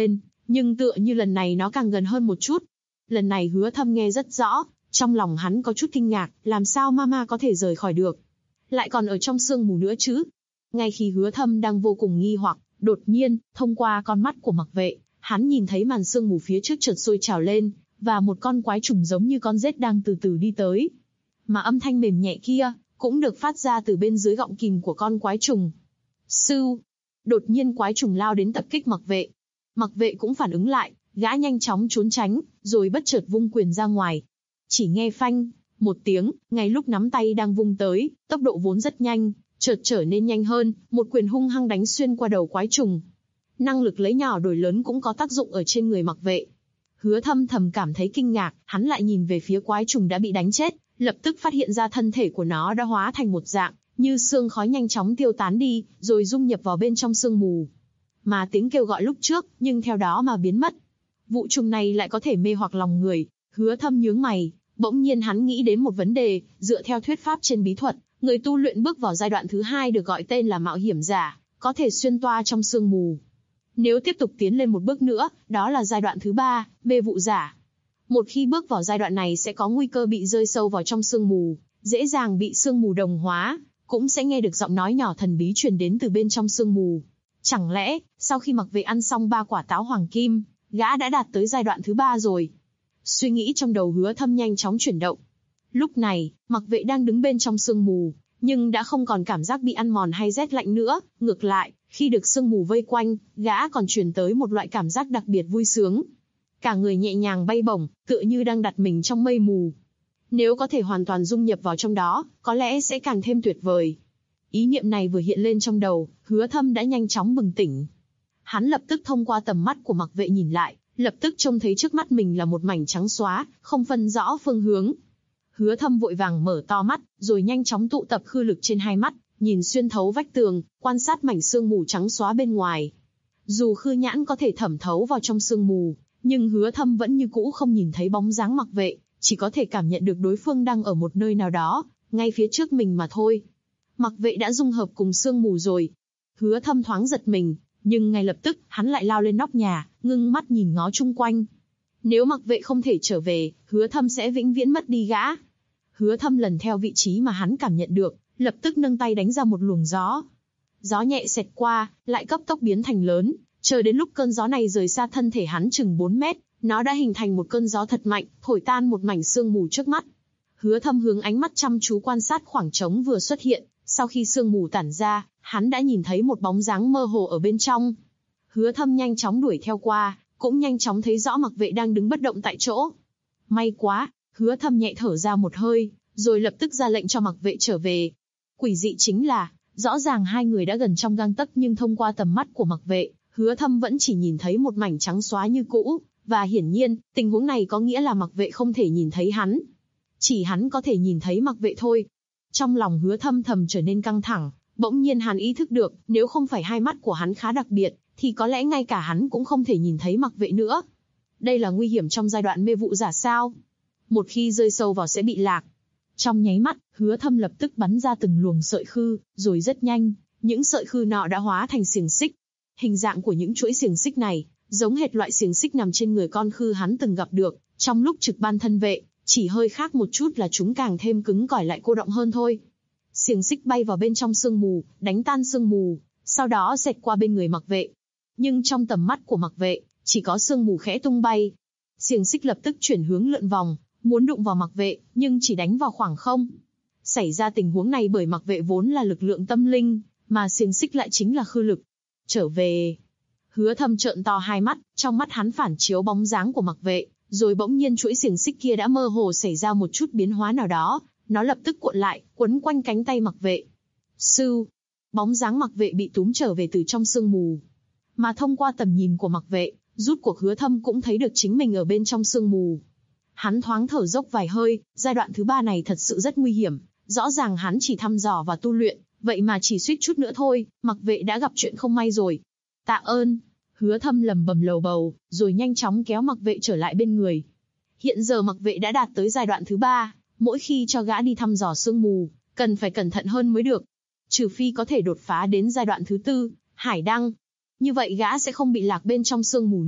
Nhưng tựa như lần này nó càng gần hơn một chút. Lần này Hứa Thâm nghe rất rõ, trong lòng hắn có chút kinh ngạc, làm sao Mama có thể rời khỏi được? Lại còn ở trong sương mù nữa chứ? Ngay khi Hứa Thâm đang vô cùng nghi hoặc, đột nhiên, thông qua con mắt của Mặc Vệ, hắn nhìn thấy màn sương mù phía trước chợt sôi trào lên, và một con quái trùng giống như con rết đang từ từ đi tới. Mà âm thanh mềm nhẹ kia, cũng được phát ra từ bên dưới gọng kìm của con quái trùng. Sưu! Đột nhiên quái trùng lao đến tập kích Mặc Vệ. Mặc Vệ cũng phản ứng lại, gã nhanh chóng trốn tránh, rồi bất chợt vung quyền ra ngoài. Chỉ nghe phanh, một tiếng, ngay lúc nắm tay đang vung tới, tốc độ vốn rất nhanh, chợt trở nên nhanh hơn, một quyền hung hăng đánh xuyên qua đầu quái trùng. Năng lực lấy nhỏ đổi lớn cũng có tác dụng ở trên người Mặc Vệ. Hứa Thâm thầm cảm thấy kinh ngạc, hắn lại nhìn về phía quái trùng đã bị đánh chết, lập tức phát hiện ra thân thể của nó đã hóa thành một dạng, như sương khói nhanh chóng tiêu tán đi, rồi dung nhập vào bên trong sương mù. Mà tiếng kêu gọi lúc trước, nhưng theo đó mà biến mất. Vụ trùng này lại có thể mê hoặc lòng người. Hứa Thâm nhướng mày, bỗng nhiên hắn nghĩ đến một vấn đề, dựa theo thuyết pháp trên bí thuật, người tu luyện bước vào giai đoạn thứ 2 được gọi tên là mạo hiểm giả, có thể xuyên toa trong sương mù. Nếu tiếp tục tiến lên một bước nữa, đó là giai đoạn thứ 3, mê vụ giả. Một khi bước vào giai đoạn này sẽ có nguy cơ bị rơi sâu vào trong sương mù, dễ dàng bị sương mù đồng hóa, cũng sẽ nghe được giọng nói nhỏ thần bí truyền đến từ bên trong sương mù. Chẳng lẽ, sau khi Mặc Vệ ăn xong 3 quả táo hoàng kim, gã đã đạt tới giai đoạn thứ 3 rồi? Suy nghĩ trong đầu Hứa Thâm nhanh chóng chuyển động. Lúc này, Mặc Vệ đang đứng bên trong sương mù, nhưng đã không còn cảm giác bị ăn mòn hay rét lạnh nữa, ngược lại, khi được sương mù vây quanh, gã còn truyền tới một loại cảm giác đặc biệt vui sướng. Cả người nhẹ nhàng bay bổng, tựa như đang đặt mình trong mây mù. Nếu có thể hoàn toàn dung nhập vào trong đó, có lẽ sẽ càng thêm tuyệt vời. Ý niệm này vừa hiện lên trong đầu, Hứa Thâm đã nhanh chóng bừng tỉnh. Hắn lập tức thông qua tầm mắt của Mặc Vệ nhìn lại, lập tức trông thấy trước mắt mình là một mảnh trắng xóa, không phân rõ phương hướng. Hứa Thâm vội vàng mở to mắt, rồi nhanh chóng tụ tập khư lực trên hai mắt, nhìn xuyên thấu vách tường, quan sát mảnh sương mù trắng xóa bên ngoài. Dù khư nhãn có thể thẩm thấu vào trong sương mù, nhưng Hứa Thâm vẫn như cũ không nhìn thấy bóng dáng Mặc Vệ, chỉ có thể cảm nhận được đối phương đang ở một nơi nào đó, ngay phía trước mình mà thôi. Mặc Vệ đã dung hợp cùng sương mù rồi. Hứa Thâm thoáng giật mình, nhưng ngay lập tức, hắn lại lao lên nóc nhà, ngưng mắt nhìn ngó chung quanh. Nếu Mặc Vệ không thể trở về, Hứa Thâm sẽ vĩnh viễn mất đi gã. Hứa Thâm lần theo vị trí mà hắn cảm nhận được, lập tức nâng tay đánh ra một luồng gió. Gió nhẹ xẹt qua, lại cấp tốc biến thành lớn, chờ đến lúc cơn gió này rời xa thân thể hắn chừng 4 mét, nó đã hình thành một cơn gió thật mạnh, thổi tan một mảnh sương mù trước mắt. Hứa Thâm hướng ánh mắt chăm chú quan sát khoảng trống vừa xuất hiện, sau khi sương mù tản ra, hắn đã nhìn thấy một bóng dáng mơ hồ ở bên trong. Hứa Thâm nhanh chóng đuổi theo qua, cũng nhanh chóng thấy rõ Mặc Vệ đang đứng bất động tại chỗ. May quá, Hứa Thâm nhẹ thở ra một hơi, rồi lập tức ra lệnh cho Mặc Vệ trở về. Quỷ dị chính là, rõ ràng hai người đã gần trong gang tấc nhưng thông qua tầm mắt của Mặc Vệ, Hứa Thâm vẫn chỉ nhìn thấy một mảnh trắng xóa như cũ, và hiển nhiên, tình huống này có nghĩa là Mặc Vệ không thể nhìn thấy hắn. Chỉ hắn có thể nhìn thấy Mặc Vệ thôi. Trong lòng Hứa Thâm thầm trở nên căng thẳng, bỗng nhiên hắn ý thức được, nếu không phải hai mắt của hắn khá đặc biệt, thì có lẽ ngay cả hắn cũng không thể nhìn thấy Mặc Vệ nữa. Đây là nguy hiểm trong giai đoạn mê vụ giả sao? Một khi rơi sâu vào sẽ bị lạc. Trong nháy mắt, Hứa Thâm lập tức bắn ra từng luồng sợi khư, rồi rất nhanh, những sợi khư nọ đã hóa thành xiềng xích. Hình dạng của những chuỗi xiềng xích này, giống hệt loại xiềng xích nằm trên người con khư hắn từng gặp được, trong lúc trực ban thân vệ, chỉ hơi khác một chút là chúng càng thêm cứng cỏi lại cô đọng hơn thôi. Xiềng xích bay vào bên trong sương mù, đánh tan sương mù, sau đó xẹt qua bên người Mặc Vệ. Nhưng trong tầm mắt của Mặc Vệ, chỉ có sương mù khẽ tung bay. Xiềng xích lập tức chuyển hướng lượn vòng, muốn đụng vào Mặc Vệ, nhưng chỉ đánh vào khoảng không. Xảy ra tình huống này bởi Mặc Vệ vốn là lực lượng tâm linh, mà xiềng xích lại chính là khư lực. Trở về. Hứa Thâm trợn to hai mắt, trong mắt hắn phản chiếu bóng dáng của Mặc Vệ, rồi bỗng nhiên chuỗi xiềng xích kia đã mơ hồ xảy ra một chút biến hóa nào đó, nó lập tức cuộn lại, quấn quanh cánh tay Mặc Vệ. Sưu, bóng dáng Mặc Vệ bị túm trở về từ trong sương mù. Mà thông qua tầm nhìn của Mặc Vệ, rút cuộc Hứa Thâm cũng thấy được chính mình ở bên trong sương mù. Hắn thoáng thở dốc vài hơi, giai đoạn thứ 3 này thật sự rất nguy hiểm, rõ ràng hắn chỉ thăm dò và tu luyện, vậy mà chỉ suýt chút nữa thôi, Mặc Vệ đã gặp chuyện không may rồi. Tạ ơn. Hứa Thâm lầm bầm lầu bầu, rồi nhanh chóng kéo Mặc Vệ trở lại bên người. Hiện giờ Mặc Vệ đã đạt tới giai đoạn thứ 3, mỗi khi cho gã đi thăm dò sương mù, cần phải cẩn thận hơn mới được. Trừ phi có thể đột phá đến giai đoạn thứ 4, hải đăng. Như vậy gã sẽ không bị lạc bên trong sương mù nữa,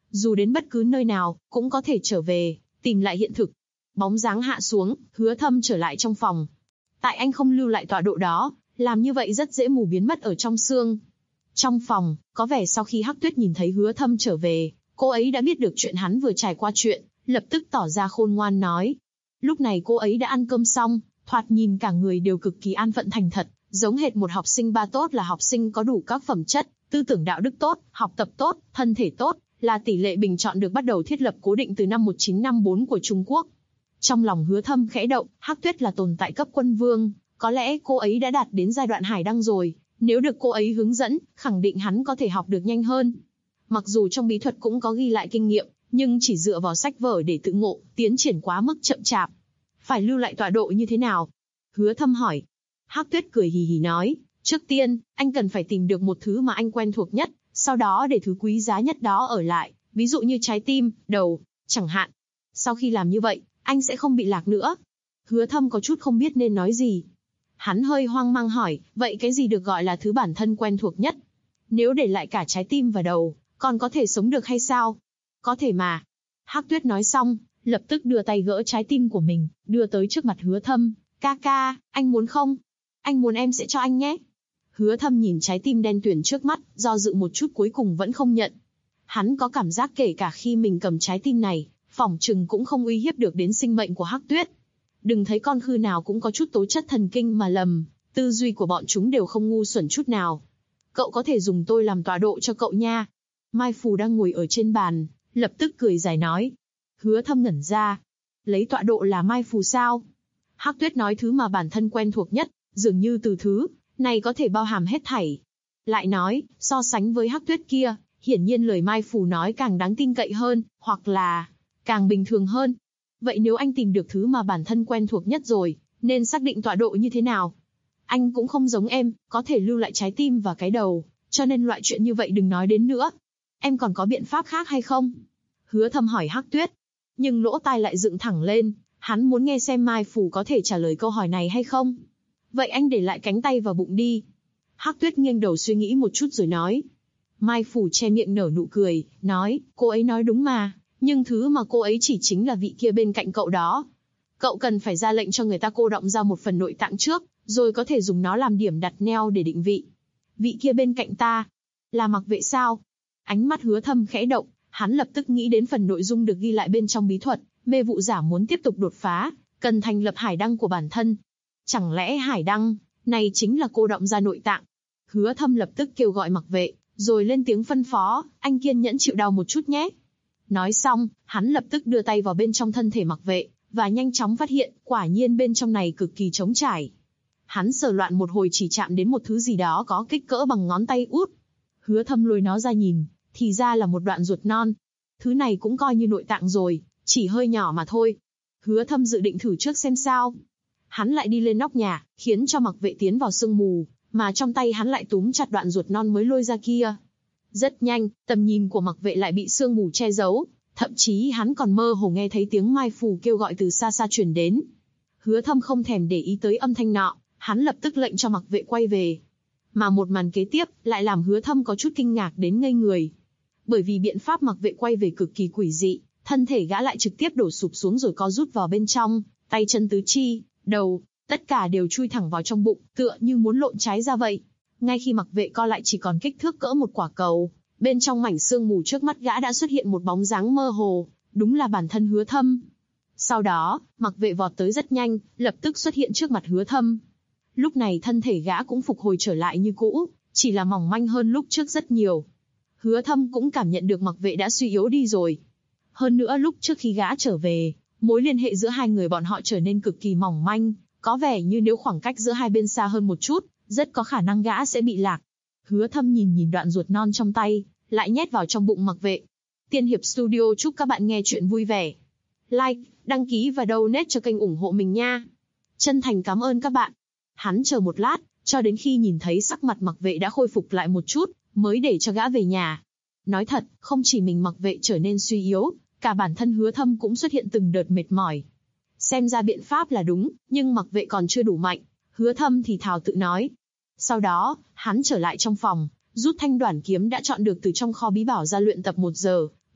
dù đến bất cứ nơi nào, cũng có thể trở về, tìm lại hiện thực. Bóng dáng hạ xuống, Hứa Thâm trở lại trong phòng. Tại anh không lưu lại tọa độ đó, làm như vậy rất dễ mù biến mất ở trong xương. Trong phòng, có vẻ sau khi Hắc Tuyết nhìn thấy Hứa Thâm trở về, cô ấy đã biết được chuyện hắn vừa trải qua chuyện, lập tức tỏ ra khôn ngoan nói. Lúc này cô ấy đã ăn cơm xong, thoạt nhìn cả người đều cực kỳ an phận thành thật, giống hệt một học sinh ba tốt, là học sinh có đủ các phẩm chất, tư tưởng đạo đức tốt, học tập tốt, thân thể tốt, là tỷ lệ bình chọn được bắt đầu thiết lập cố định từ năm 1954 của Trung Quốc. Trong lòng Hứa Thâm khẽ động, Hắc Tuyết là tồn tại cấp quân vương, có lẽ cô ấy đã đạt đến giai đoạn hải đăng rồi, nếu được cô ấy hướng dẫn, khẳng định hắn có thể học được nhanh hơn. Mặc dù trong bí thuật cũng có ghi lại kinh nghiệm, nhưng chỉ dựa vào sách vở để tự ngộ, tiến triển quá mức chậm chạp. Phải lưu lại tọa độ như thế nào? Hứa Thâm hỏi. Hắc Tuyết cười hì hì nói, trước tiên, anh cần phải tìm được một thứ mà anh quen thuộc nhất, sau đó để thứ quý giá nhất đó ở lại, ví dụ như trái tim, đầu, chẳng hạn. Sau khi làm như vậy, anh sẽ không bị lạc nữa. Hứa Thâm có chút không biết nên nói gì. Hắn hơi hoang mang hỏi, vậy cái gì được gọi là thứ bản thân quen thuộc nhất? Nếu để lại cả trái tim và đầu, còn có thể sống được hay sao? Có thể mà. Hắc Tuyết nói xong, lập tức đưa tay gỡ trái tim của mình, đưa tới trước mặt Hứa Thâm. Ca, anh muốn không? Anh muốn em sẽ cho anh nhé. Hứa Thâm nhìn trái tim đen tuyền trước mắt, do dự một chút cuối cùng vẫn không nhận. Hắn có cảm giác kể cả khi mình cầm trái tim này, phỏng chừng cũng không uy hiếp được đến sinh mệnh của Hắc Tuyết. Đừng thấy con khư nào cũng có chút tố chất thần kinh mà lầm, tư duy của bọn chúng đều không ngu xuẩn chút nào. Cậu có thể dùng tôi làm tọa độ cho cậu nha. Mai Phù đang ngồi ở trên bàn, lập tức cười dài nói. Hứa Thâm ngẩn ra. Lấy tọa độ là Mai Phù sao? Hắc Tuyết nói thứ mà bản thân quen thuộc nhất, dường như từ thứ này có thể bao hàm hết thảy. Lại nói, so sánh với Hắc Tuyết kia, hiển nhiên lời Mai Phù nói càng đáng tin cậy hơn, hoặc là càng bình thường hơn. Vậy nếu anh tìm được thứ mà bản thân quen thuộc nhất rồi, nên xác định tọa độ như thế nào? Anh cũng không giống em, có thể lưu lại trái tim và cái đầu, cho nên loại chuyện như vậy đừng nói đến nữa. Em còn có biện pháp khác hay không? Hứa Thâm hỏi Hắc Tuyết. Nhưng lỗ tai lại dựng thẳng lên, hắn muốn nghe xem Mai Phù có thể trả lời câu hỏi này hay không. Vậy anh để lại cánh tay vào bụng đi. Hắc Tuyết nghiêng đầu suy nghĩ một chút rồi nói. Mai Phù che miệng nở nụ cười, nói, cô ấy nói đúng mà, nhưng thứ mà cô ấy chỉ chính là vị kia bên cạnh cậu đó. Cậu cần phải ra lệnh cho người ta cô động ra một phần nội tạng trước, rồi có thể dùng nó làm điểm đặt neo để định vị. Vị kia bên cạnh ta, là Mặc Vệ sao? Ánh mắt Hứa Thâm khẽ động, hắn lập tức nghĩ đến phần nội dung được ghi lại bên trong bí thuật, mê vụ giả muốn tiếp tục đột phá, cần thành lập hải đăng của bản thân. Chẳng lẽ hải đăng này chính là cô động ra nội tạng? Hứa Thâm lập tức kêu gọi Mặc Vệ, rồi lên tiếng phân phó, anh kiên nhẫn chịu đau một chút nhé. Nói xong, hắn lập tức đưa tay vào bên trong thân thể Mặc Vệ, và nhanh chóng phát hiện, quả nhiên bên trong này cực kỳ trống trải. Hắn sờ loạn một hồi chỉ chạm đến một thứ gì đó có kích cỡ bằng ngón tay út. Hứa Thâm lôi nó ra nhìn, thì ra là một đoạn ruột non. Thứ này cũng coi như nội tạng rồi, chỉ hơi nhỏ mà thôi. Hứa Thâm dự định thử trước xem sao. Hắn lại đi lên nóc nhà, khiến cho Mặc Vệ tiến vào sương mù, mà trong tay hắn lại túm chặt đoạn ruột non mới lôi ra kia. Rất nhanh, tầm nhìn của Mặc Vệ lại bị sương mù che giấu, thậm chí hắn còn mơ hồ nghe thấy tiếng Mai Phù kêu gọi từ xa xa truyền đến. Hứa Thâm không thèm để ý tới âm thanh nọ, hắn lập tức lệnh cho Mặc Vệ quay về. Mà một màn kế tiếp lại làm Hứa Thâm có chút kinh ngạc đến ngây người. Bởi vì biện pháp Mặc Vệ quay về cực kỳ quỷ dị, thân thể gã lại trực tiếp đổ sụp xuống rồi co rút vào bên trong, tay chân tứ chi, đầu, tất cả đều chui thẳng vào trong bụng, tựa như muốn lộn trái ra vậy. Ngay khi Mặc Vệ co lại chỉ còn kích thước cỡ một quả cầu, bên trong mảnh sương mù trước mắt gã đã xuất hiện một bóng dáng mơ hồ, đúng là bản thân Hứa Thâm. Sau đó, Mặc Vệ vọt tới rất nhanh, lập tức xuất hiện trước mặt Hứa Thâm. Lúc này thân thể gã cũng phục hồi trở lại như cũ, chỉ là mỏng manh hơn lúc trước rất nhiều. Hứa Thâm cũng cảm nhận được Mặc Vệ đã suy yếu đi rồi. Hơn nữa lúc trước khi gã trở về, mối liên hệ giữa hai người bọn họ trở nên cực kỳ mỏng manh, có vẻ như nếu khoảng cách giữa hai bên xa hơn một chút, rất có khả năng gã sẽ bị lạc. Hứa Thâm nhìn đoạn ruột non trong tay, lại nhét vào trong bụng Mặc Vệ. Tiên Hiệp Studio chúc các bạn nghe chuyện vui vẻ. Like, đăng ký và donate cho kênh ủng hộ mình nha. Chân thành cảm ơn các bạn. Hắn chờ một lát, cho đến khi nhìn thấy sắc mặt Mặc Vệ đã khôi phục lại một chút, mới để cho gã về nhà. Nói thật, không chỉ mình Mặc Vệ trở nên suy yếu, cả bản thân Hứa Thâm cũng xuất hiện từng đợt mệt mỏi. Xem ra biện pháp là đúng, nhưng Mặc Vệ còn chưa đủ mạnh. Hứa Thâm thì thào tự nói. Sau đó, hắn trở lại trong phòng, rút thanh đoản kiếm đã chọn được từ trong kho bí bảo ra luyện tập 1 giờ,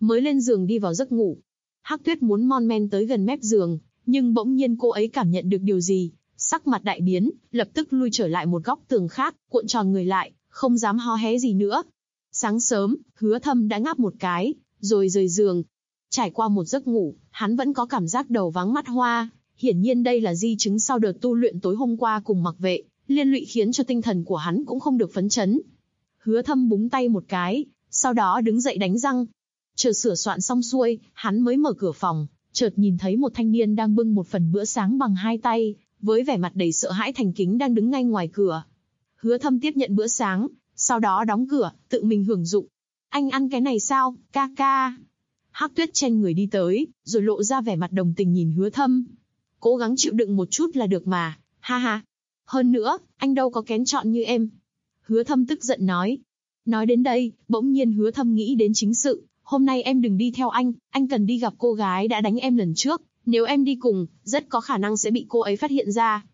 mới lên giường đi vào giấc ngủ. Hắc Tuyết muốn mon men tới gần mép giường, nhưng bỗng nhiên cô ấy cảm nhận được điều gì, sắc mặt đại biến, lập tức lui trở lại một góc tường khác, cuộn tròn người lại, không dám hó hé gì nữa. Sáng sớm, Hứa Thâm đã ngáp một cái, rồi rời giường. Trải qua một giấc ngủ, hắn vẫn có cảm giác đầu váng mắt hoa, hiển nhiên đây là di chứng sau đợt tu luyện tối hôm qua cùng Mặc Vệ, liên lụy khiến cho tinh thần của hắn cũng không được phấn chấn. Hứa Thâm búng tay một cái, sau đó đứng dậy đánh răng. Chờ sửa soạn xong xuôi, hắn mới mở cửa phòng, chợt nhìn thấy một thanh niên đang bưng một phần bữa sáng bằng hai tay, với vẻ mặt đầy sợ hãi thành kính đang đứng ngay ngoài cửa. Hứa Thâm tiếp nhận bữa sáng, sau đó đóng cửa, tự mình hưởng dụng. Anh ăn cái này sao, ca ca? Hắc Tuyết chen người đi tới, rồi lộ ra vẻ mặt đồng tình nhìn Hứa Thâm. Cố gắng chịu đựng một chút là được mà, ha ha. Hơn nữa, anh đâu có kén chọn như em. Hứa Thâm tức giận nói. Nói đến đây, bỗng nhiên Hứa Thâm nghĩ đến chính sự. Hôm nay em đừng đi theo anh cần đi gặp cô gái đã đánh em lần trước. Nếu em đi cùng, rất có khả năng sẽ bị cô ấy phát hiện ra.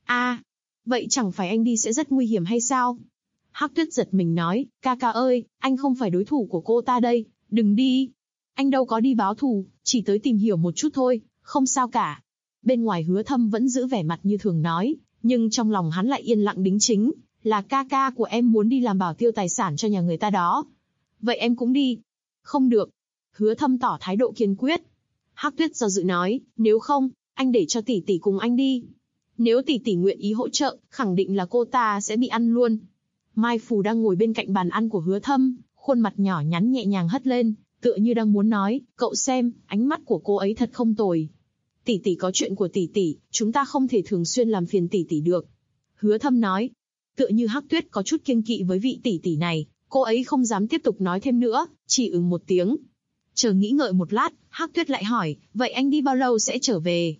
Vậy chẳng phải anh đi sẽ rất nguy hiểm hay sao? Hắc Tuyết giật mình nói, ca ca ơi, anh không phải đối thủ của cô ta đây, đừng đi. Anh đâu có đi báo thù, chỉ tới tìm hiểu một chút thôi, không sao cả. Bên ngoài Hứa Thâm vẫn giữ vẻ mặt như thường nói, nhưng trong lòng hắn lại yên lặng đính chính, là ca ca của em muốn đi làm bảo tiêu tài sản cho nhà người ta đó. Vậy em cũng đi. Không được. Hứa Thâm tỏ thái độ kiên quyết. Hắc Tuyết do dự nói, nếu không, anh để cho tỷ tỷ cùng anh đi. Nếu tỷ tỷ nguyện ý hỗ trợ, khẳng định là cô ta sẽ bị ăn luôn. Mai Phù đang ngồi bên cạnh bàn ăn của Hứa Thâm, khuôn mặt nhỏ nhắn nhẹ nhàng hất lên, tựa như đang muốn nói, cậu xem, ánh mắt của cô ấy thật không tồi. Tỷ tỷ có chuyện của tỷ tỷ, chúng ta không thể thường xuyên làm phiền tỷ tỷ được. Hứa Thâm nói, tựa như Hắc Tuyết có chút kiêng kỵ với vị tỷ tỷ này, cô ấy không dám tiếp tục nói thêm nữa, chỉ một tiếng. Chờ nghĩ ngợi một lát, Hắc Tuyết lại hỏi, vậy anh đi bao lâu sẽ trở về?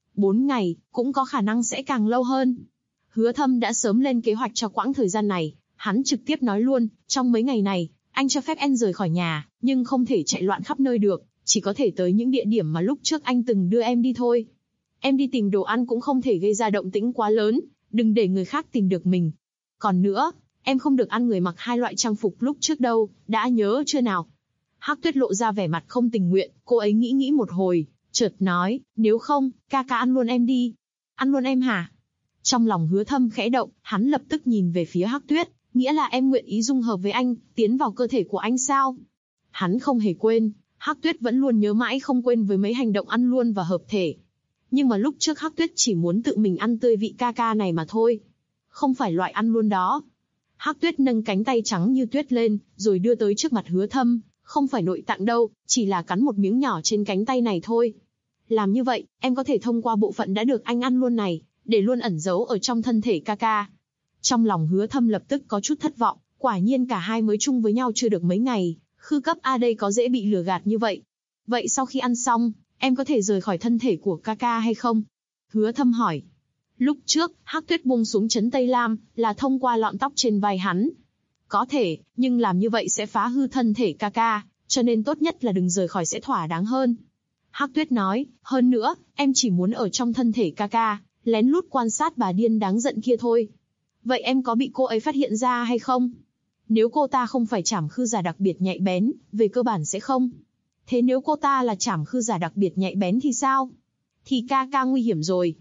4 ngày, cũng có khả năng sẽ càng lâu hơn. Hứa Thâm đã sớm lên kế hoạch cho quãng thời gian này, hắn trực tiếp nói luôn, trong mấy ngày này, anh cho phép em rời khỏi nhà, nhưng không thể chạy loạn khắp nơi được, chỉ có thể tới những địa điểm mà lúc trước anh từng đưa em đi thôi. Em đi tìm đồ ăn cũng không thể gây ra động tĩnh quá lớn, đừng để người khác tìm được mình. Còn nữa, em không được ăn người mặc 2 loại trang phục lúc trước đâu, đã nhớ chưa nào? Hắc Tuyết lộ ra vẻ mặt không tình nguyện, cô ấy nghĩ một hồi, chợt nói, nếu không, ca ca ăn luôn em đi. Ăn luôn em hả? Trong lòng Hứa Thâm khẽ động, hắn lập tức nhìn về phía Hắc Tuyết, nghĩa là em nguyện ý dung hợp với anh, tiến vào cơ thể của anh sao? Hắn không hề quên, Hắc Tuyết vẫn luôn nhớ mãi không quên với mấy hành động ăn luôn và hợp thể. Nhưng mà lúc trước Hắc Tuyết chỉ muốn tự mình ăn tươi vị ca ca này mà thôi. Không phải loại ăn luôn đó. Hắc Tuyết nâng cánh tay trắng như tuyết lên, rồi đưa tới trước mặt Hứa Thâm, không phải nội tạng đâu, chỉ là cắn một miếng nhỏ trên cánh tay này thôi. Làm như vậy, em có thể thông qua bộ phận đã được anh ăn luôn này, để luôn ẩn giấu ở trong thân thể ca ca. Trong lòng Hứa Thâm lập tức có chút thất vọng, quả nhiên cả hai mới chung với nhau chưa được mấy ngày, khư cấp A đây có dễ bị lừa gạt như vậy. Vậy sau khi ăn xong, em có thể rời khỏi thân thể của ca ca hay không? Hứa Thâm hỏi. Lúc trước, Hắc Tuyết buông xuống trấn Tây Lam, là thông qua lọn tóc trên vai hắn. Có thể, nhưng làm như vậy sẽ phá hư thân thể ca ca, cho nên tốt nhất là đừng rời khỏi sẽ thỏa đáng hơn. Hắc Tuyết nói, hơn nữa, em chỉ muốn ở trong thân thể ca ca, lén lút quan sát bà điên đáng giận kia thôi. Vậy em có bị cô ấy phát hiện ra hay không? Nếu cô ta không phải trảm khư giả đặc biệt nhạy bén, về cơ bản sẽ không. Thế nếu cô ta là trảm khư giả đặc biệt nhạy bén thì sao? Thì ca ca nguy hiểm rồi.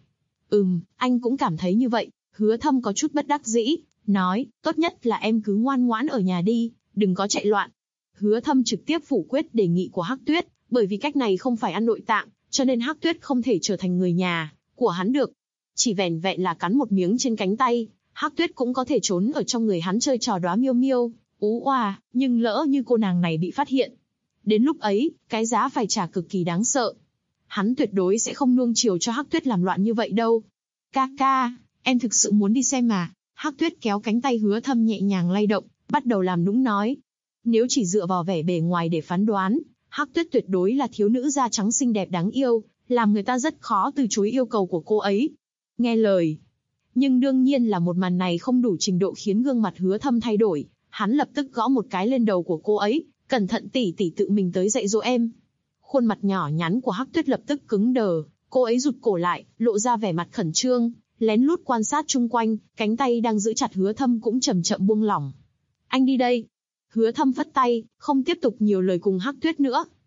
Anh cũng cảm thấy như vậy. Hứa Thâm có chút bất đắc dĩ, nói, tốt nhất là em cứ ngoan ngoãn ở nhà đi, đừng có chạy loạn. Hứa Thâm trực tiếp phủ quyết đề nghị của Hắc Tuyết, bởi vì cách này không phải ăn nội tạng, cho nên Hắc Tuyết không thể trở thành người nhà của hắn được. Chỉ vẻn vẹn là cắn một miếng trên cánh tay, Hắc Tuyết cũng có thể trốn ở trong người hắn chơi trò đóa miêu miêu, ú oa, nhưng lỡ như cô nàng này bị phát hiện. Đến lúc ấy, cái giá phải trả cực kỳ đáng sợ. Hắn tuyệt đối sẽ không nuông chiều cho Hắc Tuyết làm loạn như vậy đâu. Ca ca, em thực sự muốn đi xem mà. Hắc Tuyết kéo cánh tay Hứa Thâm nhẹ nhàng lay động, bắt đầu làm nũng nói. Nếu chỉ dựa vào vẻ bề ngoài để phán đoán, Hắc Tuyết tuyệt đối là thiếu nữ da trắng xinh đẹp đáng yêu, làm người ta rất khó từ chối yêu cầu của cô ấy. Nghe lời. Nhưng đương nhiên là một màn này không đủ trình độ khiến gương mặt Hứa Thâm thay đổi, hắn lập tức gõ một cái lên đầu của cô ấy, cẩn thận tỷ tỷ tự mình tới dạy dỗ em. Khuôn mặt nhỏ nhắn của Hắc Tuyết lập tức cứng đờ, cô ấy rụt cổ lại, lộ ra vẻ mặt khẩn trương, lén lút quan sát chung quanh, cánh tay đang giữ chặt Hứa Thâm cũng chậm chậm buông lỏng. Anh đi đây. Hứa Thâm phất tay, không tiếp tục nhiều lời cùng Hắc Tuyết nữa.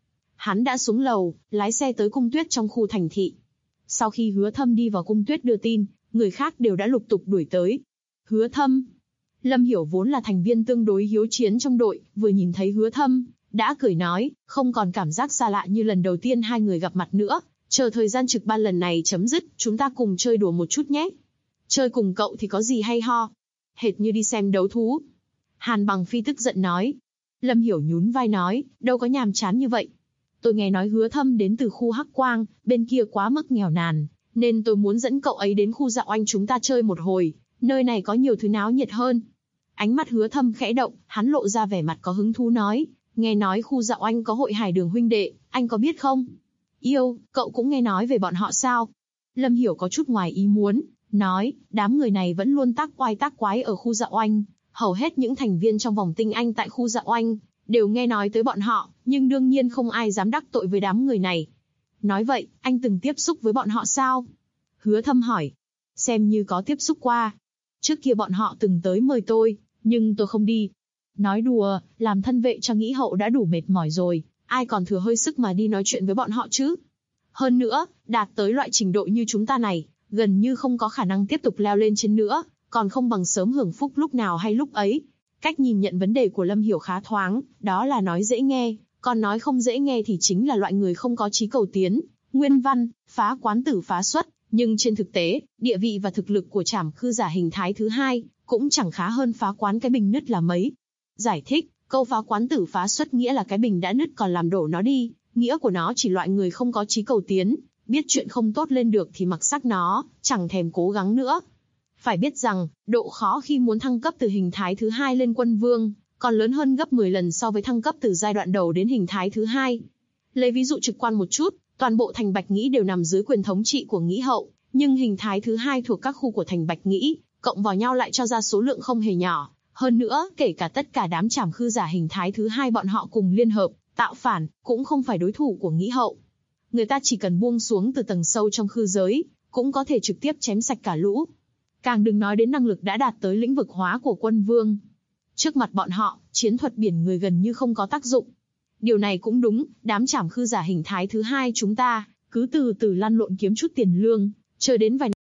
Hắn đã xuống lầu, lái xe tới cung tuyết trong khu thành thị. Sau khi Hứa Thâm đi vào cung tuyết đưa tin, người khác đều đã lục tục đuổi tới. Hứa Thâm. Lâm Hiểu vốn là thành viên tương đối hiếu chiến trong đội, vừa nhìn thấy Hứa Thâm, đã cười nói, không còn cảm giác xa lạ như lần đầu tiên hai người gặp mặt nữa. Chờ thời gian trực ban lần này chấm dứt, chúng ta cùng chơi đùa một chút nhé. Chơi cùng cậu thì có gì hay ho? Hệt như đi xem đấu thú. Hàn Bằng Phi tức giận nói. Lâm Hiểu nhún vai nói, đâu có nhàm chán như vậy. Tôi nghe nói Hứa Thâm đến từ khu Hắc Quang, bên kia quá mức nghèo nàn, nên tôi muốn dẫn cậu ấy đến khu Dạo Anh chúng ta chơi một hồi, nơi này có nhiều thứ náo nhiệt hơn. Ánh mắt Hứa Thâm khẽ động, hắn lộ ra vẻ mặt có hứng thú nói, nghe nói khu Dạo Anh có hội Hải Đường huynh đệ, anh có biết không? Yêu, cậu cũng nghe nói về bọn họ sao? Lâm Hiểu có chút ngoài ý muốn, nói, đám người này vẫn luôn tác oai tác quái ở khu Dạo Anh, hầu hết những thành viên trong vòng tinh anh tại khu Dạo Anh đều nghe nói tới bọn họ, nhưng đương nhiên không ai dám đắc tội với đám người này. Nói vậy, anh từng tiếp xúc với bọn họ sao? Hứa Thâm hỏi. Xem như có tiếp xúc qua. Trước kia bọn họ từng tới mời tôi, nhưng tôi không đi. Nói đùa, làm thân vệ cho Nghĩ Hậu đã đủ mệt mỏi rồi, ai còn thừa hơi sức mà đi nói chuyện với bọn họ chứ? Hơn nữa, đạt tới loại trình độ như chúng ta này, gần như không có khả năng tiếp tục leo lên trên nữa, còn không bằng sớm hưởng phúc lúc nào hay lúc ấy. Cách nhìn nhận vấn đề của Lâm Hiểu khá thoáng, đó là nói dễ nghe, còn nói không dễ nghe thì chính là loại người không có chí cầu tiến, nguyên văn, phá quán tử phá xuất, nhưng trên thực tế, địa vị và thực lực của Trảm Khư Giả hình thái thứ hai cũng chẳng khá hơn phá quán cái bình nứt là mấy. Giải thích, câu phá quán tử phá xuất nghĩa là cái bình đã nứt còn làm đổ nó đi, nghĩa của nó chỉ loại người không có chí cầu tiến, biết chuyện không tốt lên được thì mặc sắc nó, chẳng thèm cố gắng nữa. Phải biết rằng, độ khó khi muốn thăng cấp từ hình thái thứ hai lên quân vương, còn lớn hơn gấp 10 lần so với thăng cấp từ giai đoạn đầu đến hình thái thứ hai. Lấy ví dụ trực quan một chút, toàn bộ thành Bạch Nghĩ đều nằm dưới quyền thống trị của Nghĩ Hậu, nhưng hình thái thứ hai thuộc các khu của thành Bạch Nghĩ, cộng vào nhau lại cho ra số lượng không hề nhỏ. Hơn nữa, kể cả tất cả đám Trảm Khư Giả hình thái thứ hai bọn họ cùng liên hợp, tạo phản, cũng không phải đối thủ của Nghĩ Hậu. Người ta chỉ cần buông xuống từ tầng sâu trong khư giới, cũng có thể trực tiếp chém sạch cả lũ. Càng đừng nói đến năng lực đã đạt tới lĩnh vực hóa của quân vương. Trước mặt bọn họ, chiến thuật biển người gần như không có tác dụng. Điều này cũng đúng, đám Trảm Khư Giả hình thái thứ hai chúng ta, cứ từ từ lăn lộn kiếm chút tiền lương, chờ đến vài.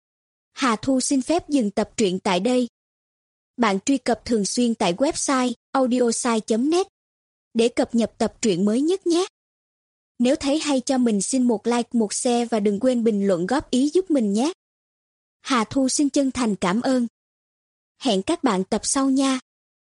Hà Thu xin phép dừng tập truyện tại đây. Bạn truy cập thường xuyên tại website audiosai.net để cập nhật tập truyện mới nhất nhé. Nếu thấy hay cho mình xin một like, một share và đừng quên bình luận góp ý giúp mình nhé. Hà Thu xin chân thành cảm ơn. Hẹn các bạn tập sau nha.